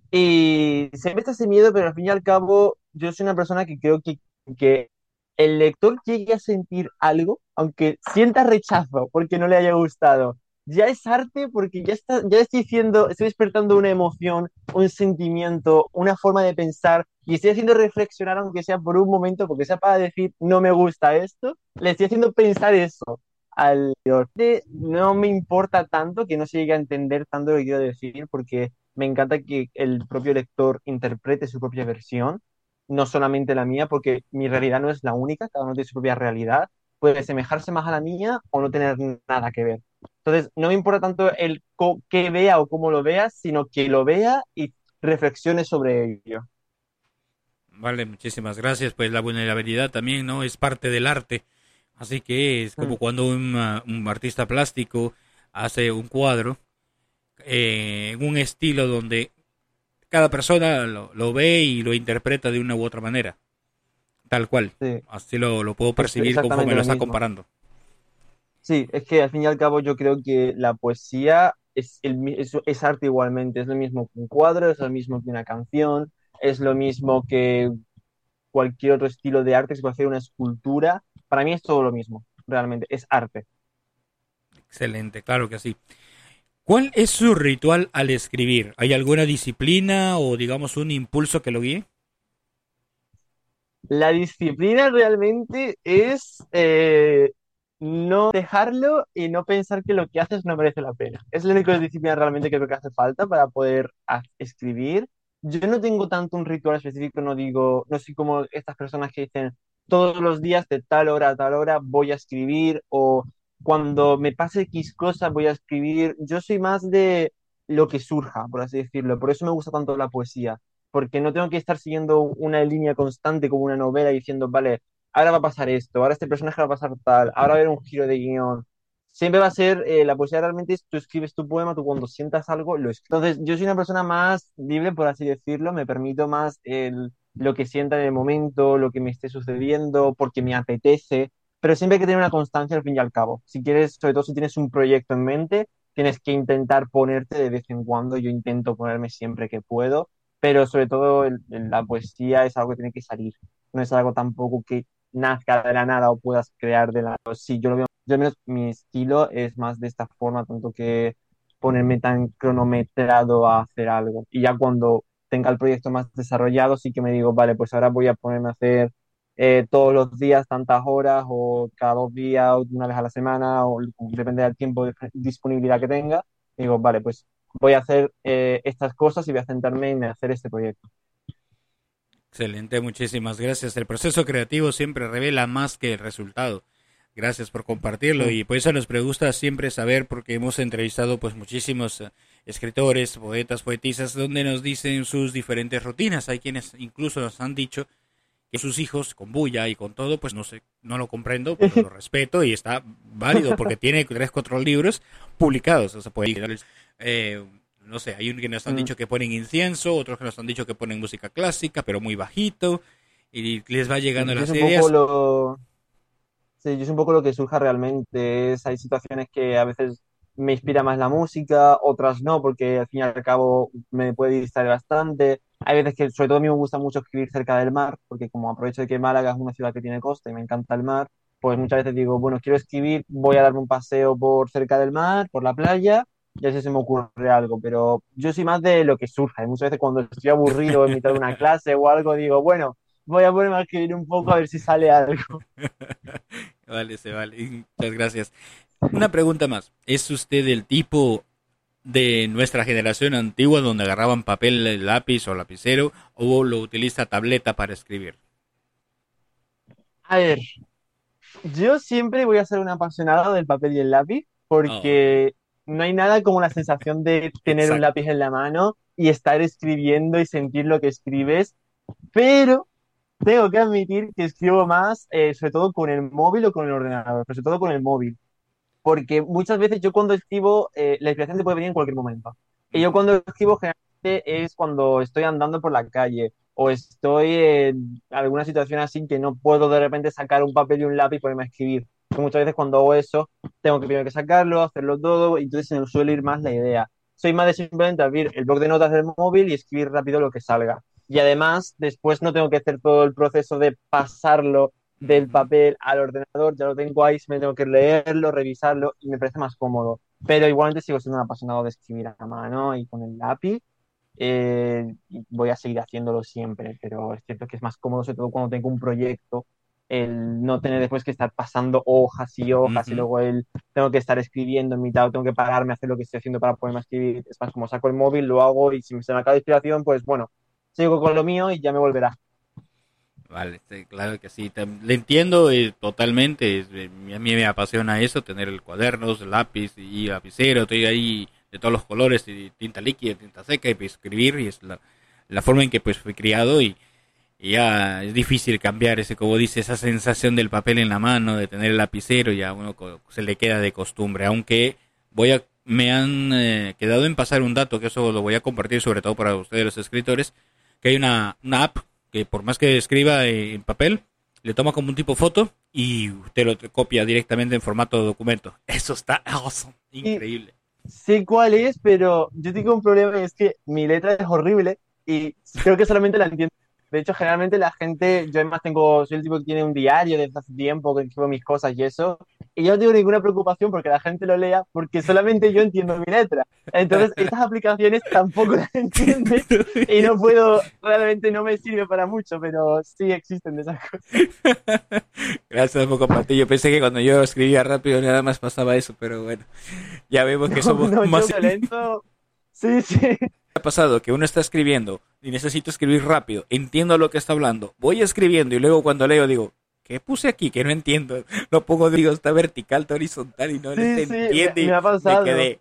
Y siempre está ese miedo, pero al fin y al cabo, yo soy una persona que creo que, que el lector llegue a sentir algo, aunque sienta rechazo porque no le haya gustado, ya es arte porque ya está, ya estoy diciendo, estoy despertando una emoción, un sentimiento, una forma de pensar, y estoy haciendo reflexionar, aunque sea por un momento, porque sea para decir no me gusta esto, le estoy haciendo pensar eso al lector. No me importa tanto que no se llegue a entender tanto lo que quiero decir, porque me encanta que el propio lector interprete su propia versión, no solamente la mía, porque mi realidad no es la única, cada uno tiene su propia realidad, puede asemejarse más a la mía o no tener nada que ver. Entonces, no me importa tanto el co- que vea o cómo lo vea, sino que lo vea y reflexione sobre ello. Vale, muchísimas gracias. Pues la vulnerabilidad también, ¿no? Es parte del arte. Así que es como Mm. cuando un, uh, un artista plástico hace un cuadro eh, en un estilo donde cada persona lo, lo ve y lo interpreta de una u otra manera. Tal cual. Sí. Así lo, lo puedo Es percibir exactamente conforme lo lo está mismo. comparando. Sí, es que al fin y al cabo yo creo que la poesía es, el, mi- es, es arte igualmente, es lo mismo que un cuadro, es lo mismo que una canción, es lo mismo que cualquier otro estilo de arte, si puede hacer una escultura. Para mí es todo lo mismo, realmente, es arte. Excelente, claro que sí. ¿Cuál es su ritual al escribir? ¿Hay alguna disciplina o digamos un impulso que lo guíe? La disciplina realmente es eh, no dejarlo y no pensar que lo que haces no merece la pena. Es la única disciplina realmente que creo que hace falta para poder ha- escribir. Yo no tengo tanto un ritual específico, no digo, no soy como estas personas que dicen todos los días de tal hora a tal hora voy a escribir o cuando me pase X cosa voy a escribir. Yo soy más de lo que surja, por así decirlo. Por eso me gusta tanto la poesía porque no tengo que estar siguiendo una línea constante como una novela diciendo, vale, ahora va a pasar esto, ahora este personaje va a pasar tal, ahora va a haber un giro de guión. Siempre va a ser, eh, la poesía realmente es, tú escribes tu poema, tú cuando sientas algo lo escribes. Entonces, yo soy una persona más libre, por así decirlo, me permito más el, lo que sienta en el momento, lo que me esté sucediendo, porque me apetece, pero siempre hay que tener una constancia al fin y al cabo. Si quieres, sobre todo si tienes un proyecto en mente, tienes que intentar ponerte de vez en cuando, yo intento ponerme siempre que puedo, pero sobre todo el- el- la poesía es algo que tiene que salir, no es algo tampoco que nazca de la nada o puedas crear de la nada. Sí, yo lo veo, yo al menos mi estilo es más de esta forma, tanto que ponerme tan cronometrado a hacer algo. Y ya cuando tenga el proyecto más desarrollado, sí que me digo, vale, pues ahora voy a ponerme a hacer eh, todos los días tantas horas o cada dos días o una vez a la semana o depende del tiempo de disponibilidad que tenga. Digo, vale, pues voy a hacer eh, estas cosas y voy a centrarme en hacer este proyecto. Excelente, muchísimas gracias. El proceso creativo siempre revela más que el resultado. Gracias por compartirlo Sí. y por eso nos gusta siempre saber porque hemos entrevistado pues muchísimos eh, escritores, poetas, poetisas donde nos dicen sus diferentes rutinas. Hay quienes incluso nos han dicho que sus hijos con bulla y con todo pues no sé, no lo comprendo, pero lo respeto y está válido porque tiene tres, cuatro libros publicados. O sea, puede ir, eh, no sé, hay unos que nos han Mm. dicho que ponen incienso, otros que nos han dicho que ponen música clásica, pero muy bajito, y les va llegando Yo las es un ideas. poco lo, sí, yo es un poco lo que surja realmente. Es, hay situaciones que a veces me inspira más la música, otras no, porque al fin y al cabo me puede distraer bastante. Hay veces que, sobre todo a mí me gusta mucho escribir cerca del mar, porque como aprovecho de que Málaga es una ciudad que tiene costa y me encanta el mar, pues muchas veces digo, bueno, quiero escribir, voy a darme un paseo por cerca del mar, por la playa, y así se me ocurre algo, pero yo soy más de lo que surja, y muchas veces cuando estoy aburrido en mitad de una clase o algo, digo, bueno, voy a ponerme a escribir un poco a ver si sale algo. Vale, se vale. Muchas gracias. Una pregunta más. ¿Es usted el tipo de nuestra generación antigua donde agarraban papel, lápiz o lapicero, o lo utiliza tableta para escribir? A ver, yo siempre voy a ser un apasionado del papel y el lápiz porque no hay nada como la sensación de tener un Exacto. lápiz en la mano y estar escribiendo y sentir lo que escribes, pero tengo que admitir que escribo más, eh, sobre todo con el móvil o con el ordenador, pero sobre todo con el móvil, porque muchas veces yo cuando escribo, eh, la inspiración te puede venir en cualquier momento. Y yo cuando escribo generalmente es cuando estoy andando por la calle o estoy en alguna situación así que no puedo de repente sacar un papel y un lápiz y ponerme a escribir. Porque muchas veces cuando hago eso, tengo que primero que sacarlo, hacerlo todo, y entonces se me suele ir más la idea. Soy más de simplemente abrir el bloc de notas del móvil y escribir rápido lo que salga. Y además, después no tengo que hacer todo el proceso de pasarlo del papel al ordenador, ya lo tengo ahí, me tengo que leerlo, revisarlo y me parece más cómodo. Pero igualmente sigo siendo un apasionado de escribir a mano y con el lápiz. Eh, y voy a seguir haciéndolo siempre, pero es cierto que es más cómodo, sobre todo cuando tengo un proyecto, el no tener después que estar pasando hojas y hojas y Ujú. luego el tengo que estar escribiendo en mitad o tengo que pararme a hacer lo que estoy haciendo para poderme escribir. Es más como saco el móvil, lo hago y si se me acaba la inspiración, pues bueno, sigo con lo mío y ya me volverá. Vale, sí, claro que sí. Tam- Le entiendo eh, totalmente. es, eh, A mí me apasiona eso, tener el cuadernos, el lápiz y lapicero. Estoy ahí de todos los colores, y tinta líquida, tinta seca y pues, escribir. Y es la, la forma en que pues fui criado y, y ya es difícil cambiar ese, como dice, esa sensación del papel en la mano, de tener el lapicero. Ya uno co- se le queda de costumbre. Aunque voy a, me han eh, quedado en pasar un dato que eso lo voy a compartir sobre todo para ustedes los escritores, que hay una, una app que por más que escriba en papel, le toma como un tipo foto y te lo copia directamente en formato de documento. Eso está awesome, increíble. Sé cuál es, pero yo tengo un problema y es que mi letra es horrible y creo que solamente la entiendo. De hecho, generalmente la gente, yo además tengo, soy el tipo que tiene un diario desde hace tiempo, que escribo mis cosas y eso, y yo no tengo ninguna preocupación porque la gente lo lea, porque solamente yo entiendo mi letra. Entonces, estas aplicaciones tampoco las entienden y no puedo, realmente no me sirve para mucho, pero sí existen de esas cosas. Gracias, poco Patillo. Pensé que cuando yo escribía rápido nada más pasaba eso, pero bueno, ya vemos que No, somos no, más... yo violento, sí, sí. Ha pasado que uno está escribiendo y necesito escribir rápido, entiendo lo que está hablando, voy escribiendo y luego cuando leo digo, ¿qué puse aquí? Que no entiendo. Lo pongo, digo, está vertical, está horizontal y no Sí, se sí, entiende. me, me ha pasado. Me quedé.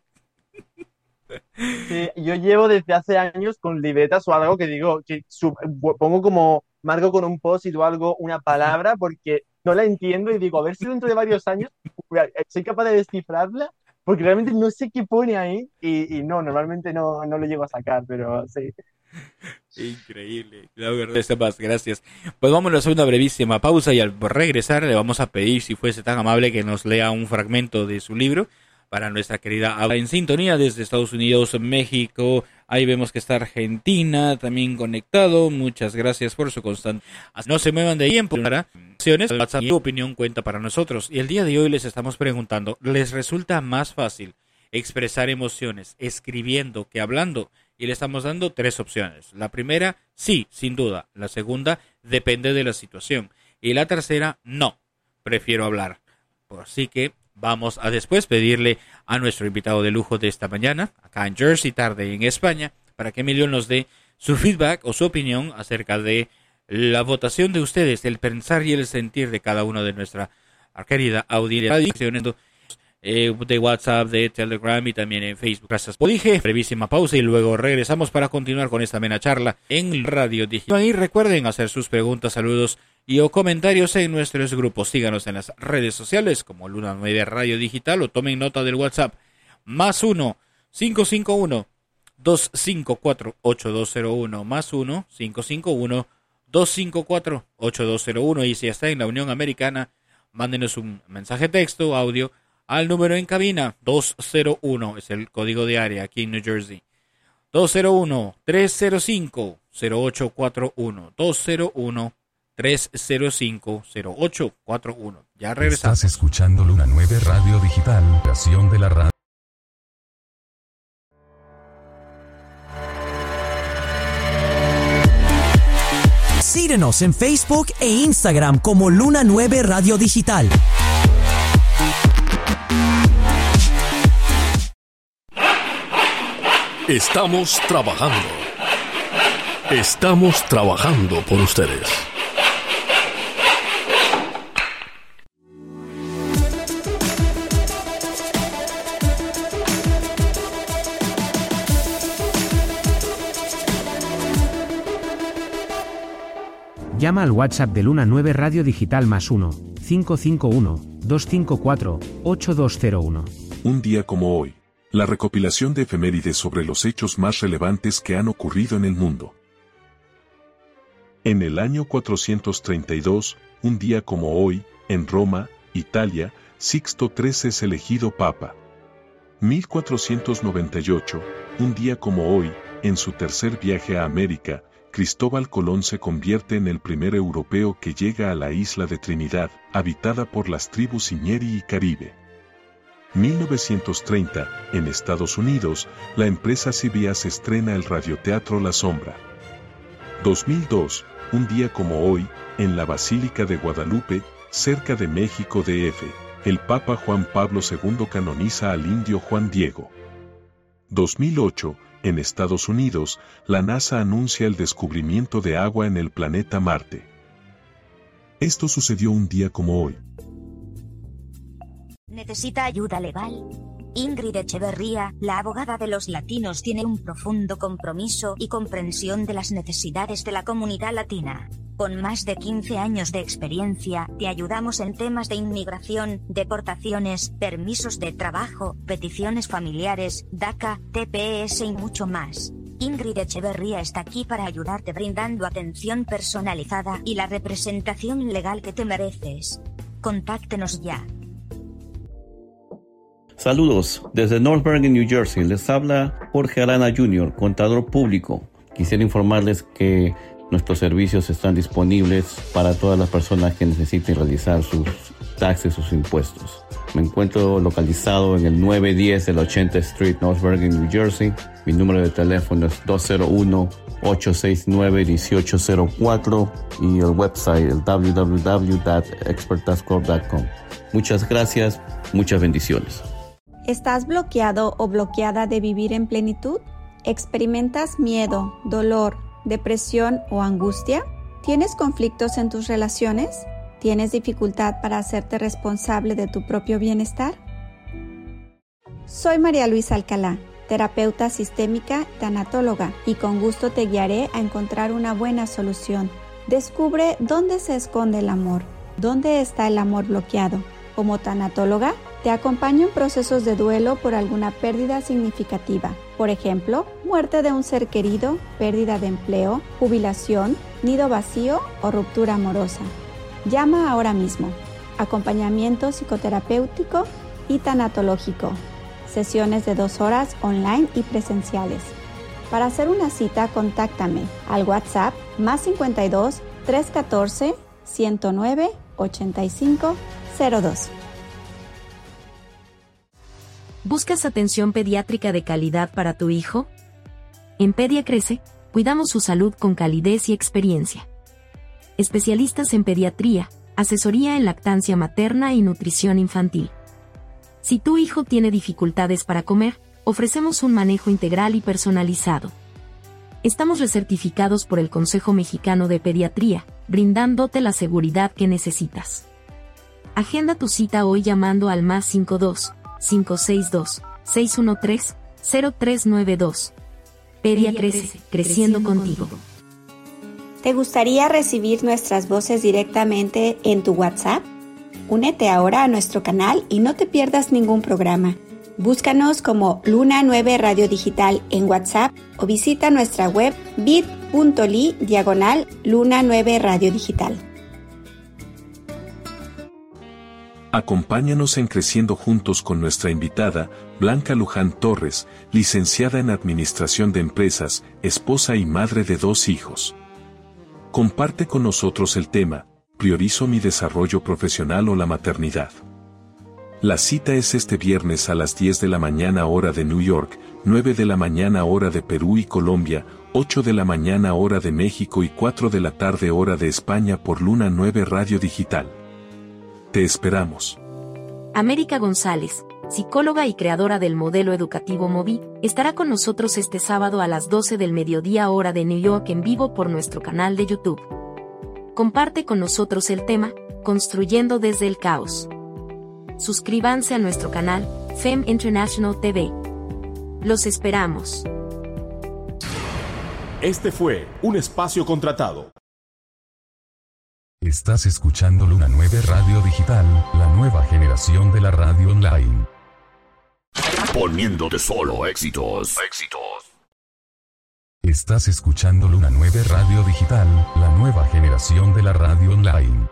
Sí, yo llevo desde hace años con libretas o algo que digo, que sub- pongo como, marco con un post-it o algo, una palabra porque no la entiendo y digo, a ver si dentro de varios años soy capaz de descifrarla, porque realmente no sé qué pone ahí y, y no, normalmente no, no lo llego a sacar, pero sí. Increíble, la verdad está más, gracias. Pues vámonos a una brevísima pausa y al regresar le vamos a pedir si fuese tan amable que nos lea un fragmento de su libro para nuestra querida Ava en sintonía desde Estados Unidos, México. Ahí vemos que está Argentina también conectado. Muchas gracias por su constante. No se muevan de tiempo. Para WhatsApp, tu opinión cuenta para nosotros. Y el día de hoy les estamos preguntando, ¿les resulta más fácil expresar emociones escribiendo que hablando? Y le estamos dando tres opciones. La primera, sí, sin duda. La segunda, depende de la situación. Y la tercera, no, prefiero hablar. Así que vamos a después pedirle a nuestro invitado de lujo de esta mañana, acá en Jersey, tarde en España, para que Emilio nos dé su feedback o su opinión acerca de la votación de ustedes, el pensar y el sentir de cada uno de nuestra querida audiencia eh, de WhatsApp, de Telegram y también en Facebook. Gracias por dije, brevísima pausa y luego regresamos para continuar con esta amena charla en Radio Digital. Y recuerden hacer sus preguntas, saludos y o comentarios en nuestros grupos. Síganos en las redes sociales como Luna nueve Radio Digital o tomen nota del WhatsApp más uno cinco cinco uno dos cinco cuatro ocho dos cero uno más uno cinco cinco uno dos cinco cuatro ocho dos cero uno y si está en la Unión Americana mándenos un mensaje texto, audio al número en cabina dos cero uno, es el código de área aquí en New Jersey, dos cero uno, tres cero cinco, cero ocho cuatro uno. dos cero uno, tres cero cinco, cero ocho cuatro uno. Ya regresamos. Estás escuchando Luna nueve Radio Digital, estación de la radio. Síguenos en Facebook e Instagram como Luna nueve Radio Digital. Estamos trabajando. Estamos trabajando por ustedes. Llama al WhatsApp de Luna nueve Radio Digital más uno, cinco cinco uno, dos cinco cuatro, ocho dos cero uno. Un día como hoy. La recopilación de efemérides sobre los hechos más relevantes que han ocurrido en el mundo. En el año cuatrocientos treinta y dos, un día como hoy, en Roma, Italia, Sixto tercero es elegido papa. mil cuatrocientos noventa y ocho, un día como hoy, en su tercer viaje a América, Cristóbal Colón se convierte en el primer europeo que llega a la isla de Trinidad, habitada por las tribus Iñeri y Caribe. mil novecientos treinta, en Estados Unidos, la empresa C B S estrena el radioteatro La Sombra. dos mil dos, un día como hoy, en la Basílica de Guadalupe, cerca de México D F, el Papa Juan Pablo segundo canoniza al indio Juan Diego. dos mil ocho, en Estados Unidos, la NASA anuncia el descubrimiento de agua en el planeta Marte. Esto sucedió un día como hoy. ¿Necesita ayuda legal? Ingrid Echeverría, la abogada de los latinos, tiene un profundo compromiso y comprensión de las necesidades de la comunidad latina. Con más de quince años de experiencia, te ayudamos en temas de inmigración, deportaciones, permisos de trabajo, peticiones familiares, DACA, T P S y mucho más. Ingrid Echeverría está aquí para ayudarte brindando atención personalizada y la representación legal que te mereces. Contáctenos ya. Saludos, desde North Bergen, New Jersey, les habla Jorge Arana junior, contador público. Quisiera informarles que nuestros servicios están disponibles para todas las personas que necesiten realizar sus taxes, sus impuestos. Me encuentro localizado en el nueve diez de la ochenta Street, North Bergen, New Jersey. Mi número de teléfono es dos cero uno, ocho seis nueve, uno ocho cero cuatro y el website el w w w punto expert tax corp punto com. Muchas gracias, muchas bendiciones. ¿Estás bloqueado o bloqueada de vivir en plenitud? ¿Experimentas miedo, dolor, depresión o angustia? ¿Tienes conflictos en tus relaciones? ¿Tienes dificultad para hacerte responsable de tu propio bienestar? Soy María Luisa Alcalá, terapeuta sistémica y tanatóloga, y con gusto te guiaré a encontrar una buena solución. Descubre dónde se esconde el amor, dónde está el amor bloqueado. Como tanatóloga, te acompaño en procesos de duelo por alguna pérdida significativa. Por ejemplo, muerte de un ser querido, pérdida de empleo, jubilación, nido vacío o ruptura amorosa. Llama ahora mismo. Acompañamiento psicoterapéutico y tanatológico. Sesiones de dos horas online y presenciales. Para hacer una cita, contáctame al WhatsApp más cincuenta y dos, trescientos catorce, ciento nueve, ochenta y cinco cero dos. ¿Buscas atención pediátrica de calidad para tu hijo? En Pedia Crece, cuidamos su salud con calidez y experiencia. Especialistas en pediatría, asesoría en lactancia materna y nutrición infantil. Si tu hijo tiene dificultades para comer, ofrecemos un manejo integral y personalizado. Estamos recertificados por el Consejo Mexicano de Pediatría, brindándote la seguridad que necesitas. Agenda tu cita hoy llamando al más cincuenta y dos, cinco seis dos, seis uno tres, cero tres nueve dos. Pedia Crece, creciendo contigo. ¿Te gustaría recibir nuestras voces directamente en tu WhatsApp? Únete ahora a nuestro canal y no te pierdas ningún programa. Búscanos como Luna nueve Radio Digital en WhatsApp o visita nuestra web bit.ly diagonal Luna nueve Radio Digital. Acompáñanos en Creciendo Juntos con nuestra invitada, Blanca Luján Torres, licenciada en Administración de Empresas, esposa y madre de dos hijos. Comparte con nosotros el tema, ¿priorizo mi desarrollo profesional o la maternidad? La cita es este viernes a las diez de la mañana hora de New York, nueve de la mañana hora de Perú y Colombia, ocho de la mañana hora de México y cuatro de la tarde hora de España por Luna nueve Radio Digital. Te esperamos. América González, psicóloga y creadora del modelo educativo Movi, estará con nosotros este sábado a las doce del mediodía hora de New York en vivo por nuestro canal de YouTube. Comparte con nosotros el tema, Construyendo desde el caos. Suscríbanse a nuestro canal, F E M International T V. Los esperamos. Este fue un espacio contratado. Estás escuchando Luna nueve Radio Digital, la nueva generación de la radio online. Poniéndote solo éxitos. Éxitos. Estás escuchando Luna nueve Radio Digital, la nueva generación de la radio online.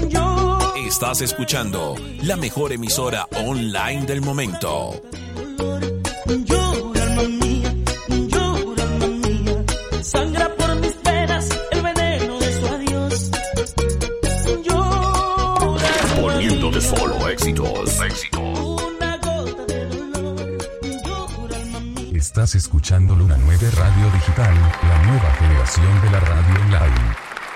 Estás escuchando la mejor emisora online del momento. Llora, alma mía, llora, alma mía. Sangra por mis venas el veneno de su adiós. Llora, Poniéndote solo éxitos, éxitos. una gota de dolor. Llora, alma mía. Estás escuchando Luna nueve Radio Digital, la nueva generación de la radio online.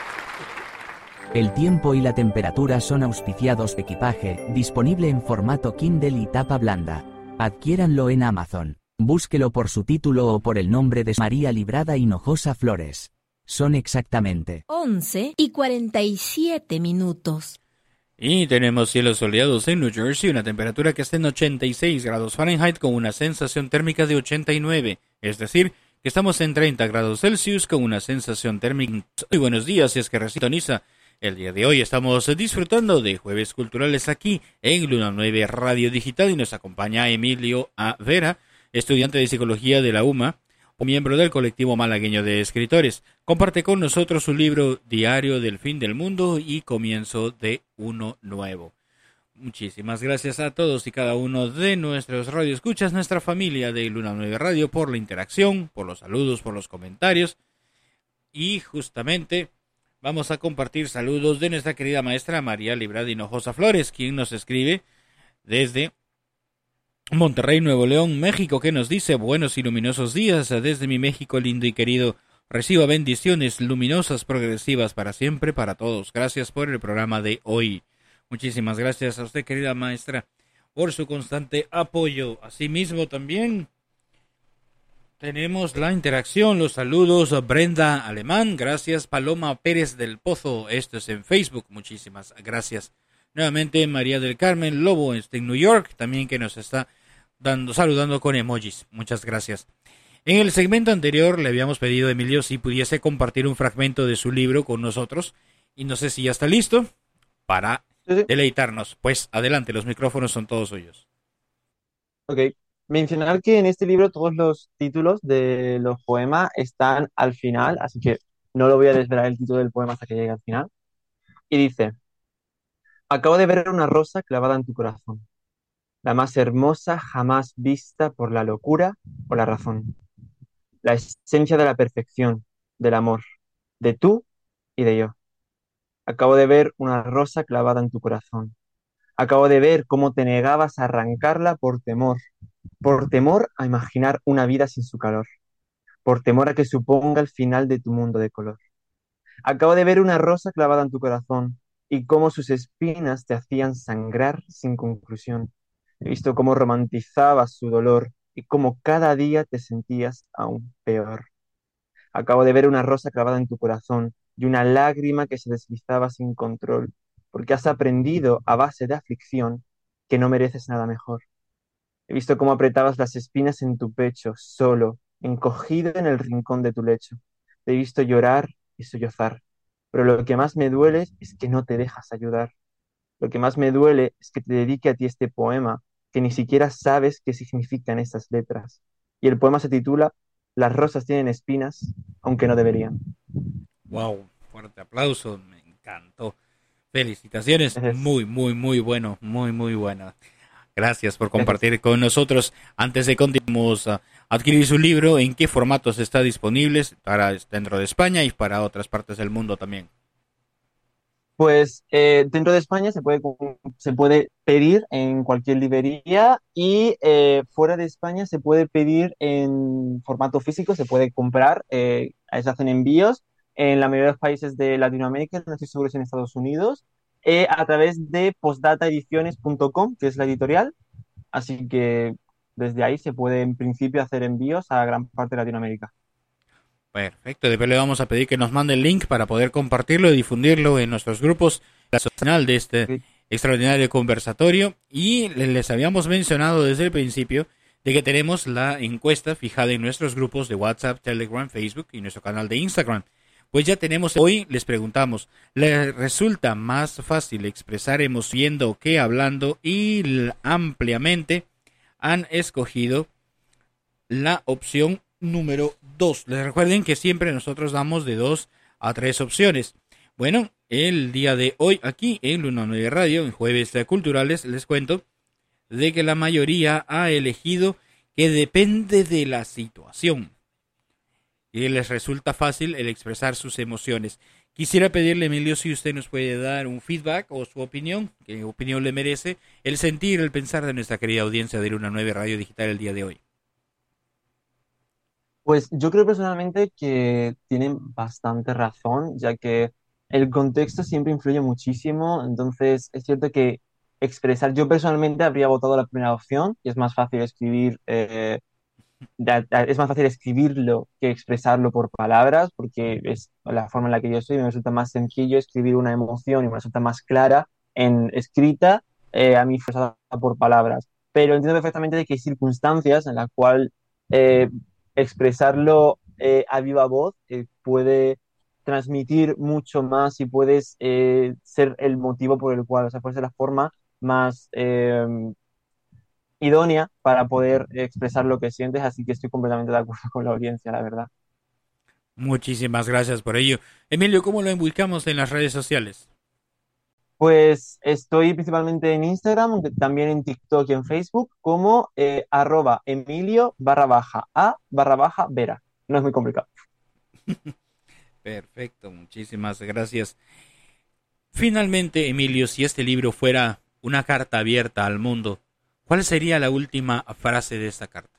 El tiempo y la temperatura son auspiciados. Equipaje, disponible en formato Kindle y tapa blanda. Adquiéranlo en Amazon. Búsquelo por su título o por el nombre de María Librada Hinojosa Flores. Son exactamente once y cuarenta y siete minutos. Y tenemos cielos soleados en New Jersey, una temperatura que está en ochenta y seis grados Fahrenheit con una sensación térmica de ochenta y nueve, es decir, que estamos en treinta grados Celsius con una sensación térmica. Muy buenos días, si es que resintoniza. El día de hoy estamos disfrutando de Jueves Culturales aquí en Luna nueve Radio Digital y nos acompaña Emilio A. Vera, estudiante de Psicología de la U M A, o miembro del colectivo malagueño de escritores. Comparte con nosotros su libro Diario del Fin del Mundo y Comienzo de Uno Nuevo. Muchísimas gracias a todos y cada uno de nuestros radioescuchas, nuestra familia de Luna nueve Radio, por la interacción, por los saludos, por los comentarios. Y justamente vamos a compartir saludos de nuestra querida maestra María Librada Hinojosa Flores, quien nos escribe desde Monterrey, Nuevo León, México, que nos dice: buenos y luminosos días desde mi México lindo y querido. Reciba bendiciones luminosas, progresivas para siempre, para todos. Gracias por el programa de hoy. Muchísimas gracias a usted, querida maestra, por su constante apoyo. Asimismo también tenemos la interacción, los saludos a Brenda Alemán, gracias. Paloma Pérez del Pozo, esto es en Facebook, muchísimas gracias. Nuevamente María del Carmen Lobo, este en New York, también que nos está dando, saludando con emojis, muchas gracias. En el segmento anterior le habíamos pedido a Emilio si pudiese compartir un fragmento de su libro con nosotros, y no sé si ya está listo para deleitarnos. Pues adelante, los micrófonos son todos suyos. Ok. Mencionar que en este libro todos los títulos de los poemas están al final, así que no lo voy a desvelar el título del poema hasta que llegue al final. Y dice: acabo de ver una rosa clavada en tu corazón, la más hermosa jamás vista por la locura o la razón, la esencia de la perfección, del amor, de tú y de yo. Acabo de ver una rosa clavada en tu corazón. Acabo de ver cómo te negabas a arrancarla por temor, por temor a imaginar una vida sin su calor, por temor a que suponga el final de tu mundo de color. Acabo de ver una rosa clavada en tu corazón y cómo sus espinas te hacían sangrar sin conclusión. He visto cómo romantizabas su dolor y cómo cada día te sentías aún peor. Acabo de ver una rosa clavada en tu corazón y una lágrima que se deslizaba sin control, porque has aprendido a base de aflicción que no mereces nada mejor. He visto cómo apretabas las espinas en tu pecho, solo, encogido en el rincón de tu lecho. Te he visto llorar y sollozar, pero lo que más me duele es que no te dejas ayudar. Lo que más me duele es que te dedique a ti este poema, que ni siquiera sabes qué significan estas letras. Y el poema se titula Las rosas tienen espinas, aunque no deberían. Wow, fuerte aplauso, me encantó. Felicitaciones, muy, muy, muy bueno, muy, muy bueno. Gracias por compartir con nosotros. Antes de continuar a adquirir su libro, ¿en qué formatos está disponible para dentro de España y para otras partes del mundo también? Pues eh, dentro de España se puede, se puede pedir en cualquier librería y eh, fuera de España se puede pedir en formato físico, se puede comprar, eh, se hacen envíos en la mayoría de los países de Latinoamérica, no estoy seguro si en Estados Unidos, eh, a través de postdata ediciones punto com, que es la editorial, así que desde ahí se puede en principio hacer envíos a gran parte de Latinoamérica. Perfecto, después le vamos a pedir que nos mande el link para poder compartirlo y difundirlo en nuestros grupos nacional de este sí. extraordinario conversatorio. Y les habíamos mencionado desde el principio de que tenemos la encuesta fijada en nuestros grupos de WhatsApp, Telegram, Facebook y nuestro canal de Instagram. Pues ya tenemos, hoy les preguntamos, ¿les resulta más fácil expresar emoción que hablando? Y ampliamente han escogido la opción número dos. Les recuerden que siempre nosotros damos de dos a tres opciones. Bueno, el día de hoy aquí en Luna nueve Radio, en Jueves Culturales, les cuento de que la mayoría ha elegido que depende de la situación y les resulta fácil el expresar sus emociones. Quisiera pedirle, Emilio, si usted nos puede dar un feedback o su opinión, qué opinión le merece el sentir, el pensar de nuestra querida audiencia de Luna nueve Radio Digital el día de hoy. Pues yo creo personalmente que tienen bastante razón, ya que el contexto siempre influye muchísimo. Entonces es cierto que expresar, yo personalmente habría votado la primera opción, y es más fácil escribir, eh, da- da- es más fácil escribirlo que expresarlo por palabras, porque es la forma en la que yo soy, me resulta más sencillo escribir una emoción y me resulta más clara en escrita, eh, a mí expresada por palabras. Pero entiendo perfectamente de que hay circunstancias en las cuales eh, expresarlo eh, a viva voz eh, puede transmitir mucho más y puedes eh, ser el motivo por el cual, o sea, puede ser la forma más eh, idónea para poder expresar lo que sientes, así que estoy completamente de acuerdo con la audiencia, la verdad. Muchísimas gracias por ello. Emilio, ¿cómo lo ubicamos en las redes sociales? Pues estoy principalmente en Instagram, aunque también en TikTok y en Facebook, como eh, arroba Emilio barra baja A barra baja Vera. No es muy complicado. Perfecto, muchísimas gracias. Finalmente, Emilio, si este libro fuera una carta abierta al mundo, ¿cuál sería la última frase de esta carta?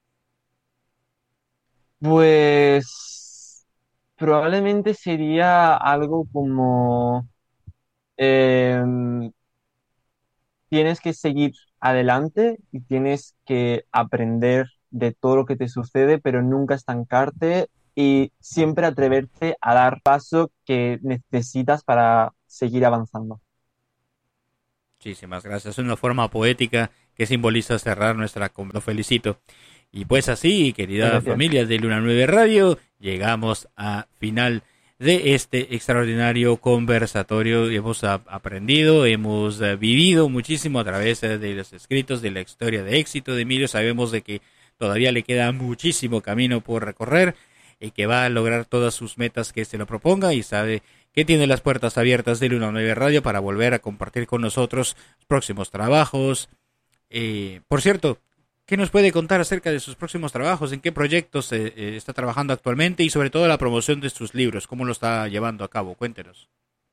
Pues probablemente sería algo como em, tienes que seguir adelante y tienes que aprender de todo lo que te sucede, pero nunca estancarte y siempre atreverte a dar paso que necesitas para seguir avanzando. Muchísimas gracias. Es una forma poética que simboliza cerrar nuestra conversación. Lo felicito. Y pues así, querida Gracias. familia de Luna nueve Radio, llegamos a final de este extraordinario conversatorio. Hemos a- aprendido, hemos eh, vivido muchísimo a través eh, de los escritos de la historia de éxito de Emilio. Sabemos de que todavía le queda muchísimo camino por recorrer y que va a lograr todas sus metas que se lo proponga, y sabe que tiene las puertas abiertas de Luna nueve Radio para volver a compartir con nosotros próximos trabajos. Eh, por cierto, ¿qué nos puede contar acerca de sus próximos trabajos? ¿En qué proyectos eh, eh, está trabajando actualmente? Y sobre todo la promoción de sus libros, ¿cómo lo está llevando a cabo? Cuéntenos.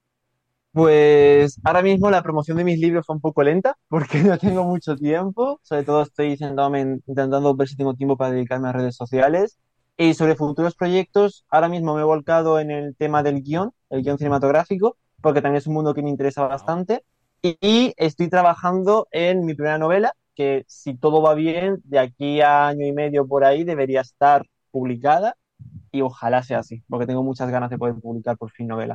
Pues ahora mismo la promoción de mis libros fue un poco lenta porque no tengo mucho tiempo. Sobre todo estoy sentándome en- intentando ver si tengo tiempo para dedicarme a redes sociales. Y sobre futuros proyectos, ahora mismo me he volcado en el tema del guión, el guión cinematográfico, porque también es un mundo que me interesa bastante. Y, y estoy trabajando en mi primera novela, que si todo va bien, de aquí a año y medio por ahí debería estar publicada. Y ojalá sea así, porque tengo muchas ganas de poder publicar por fin novela.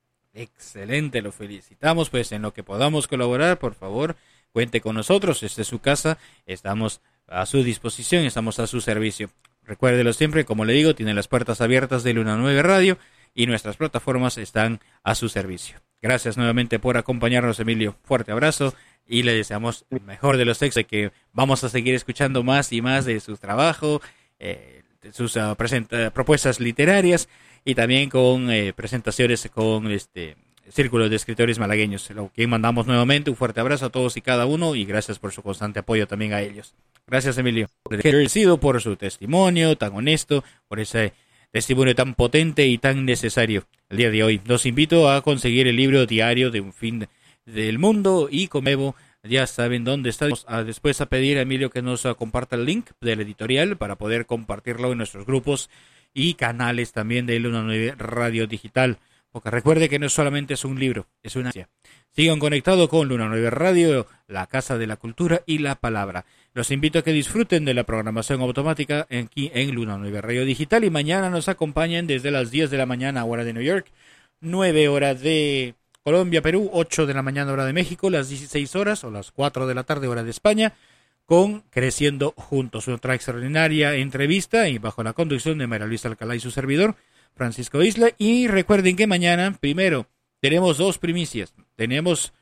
Excelente, lo felicitamos. Pues en lo que podamos colaborar, por favor, cuente con nosotros. Esta es su casa, estamos a su disposición, estamos a su servicio. Recuérdelo siempre, como le digo, tiene las puertas abiertas de Luna nueve Radio y nuestras plataformas están a su servicio. Gracias nuevamente por acompañarnos, Emilio. Fuerte abrazo y le deseamos el mejor de los éxitos, que vamos a seguir escuchando más y más de su trabajo, eh, de sus uh, presenta- propuestas literarias, y también con eh, presentaciones con este Círculo de Escritores Malagueños. Lo que mandamos nuevamente un fuerte abrazo a todos y cada uno, y gracias por su constante apoyo también a ellos. Gracias, Emilio. Agradecido por su testimonio tan honesto, por ese testimonio tan potente y tan necesario el día de hoy. Los invito a conseguir el libro Diario de un Fin del Mundo, y como Evo, ya saben dónde está. Vamos a después a pedir a Emilio que nos uh, comparta el link del editorial para poder compartirlo en nuestros grupos y canales también de Luna nueve Radio Digital. Porque recuerde que no solamente es un libro, es una... Sigan conectados con Luna nueve Radio, la Casa de la Cultura y la Palabra. Los invito a que disfruten de la programación automática aquí en Luna nueve Radio Digital, y mañana nos acompañen desde las diez de la mañana, hora de New York, nueve horas de Colombia, Perú, ocho de la mañana, hora de México, las dieciséis horas o las cuatro de la tarde, hora de España, con Creciendo Juntos, otra extraordinaria entrevista y bajo la conducción de María Luisa Alcalá y su servidor, Francisco Isla. Y recuerden que mañana, primero, tenemos dos primicias. Tenemos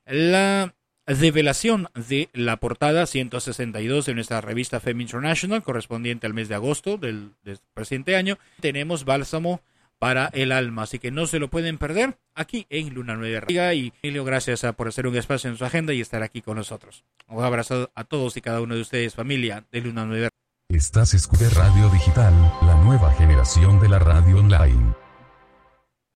la revelación de la portada ciento sesenta y dos de nuestra revista Femme International, correspondiente al mes de agosto del, del presente año. Tenemos Bálsamo para el alma. Así que no se lo pueden perder aquí en Luna nueve Radio. Y Emilio, gracias por hacer un espacio en su agenda y estar aquí con nosotros. Un abrazo a todos y cada uno de ustedes, familia de Luna nueve. Estás escuchando Radio Digital, la nueva generación de la radio online.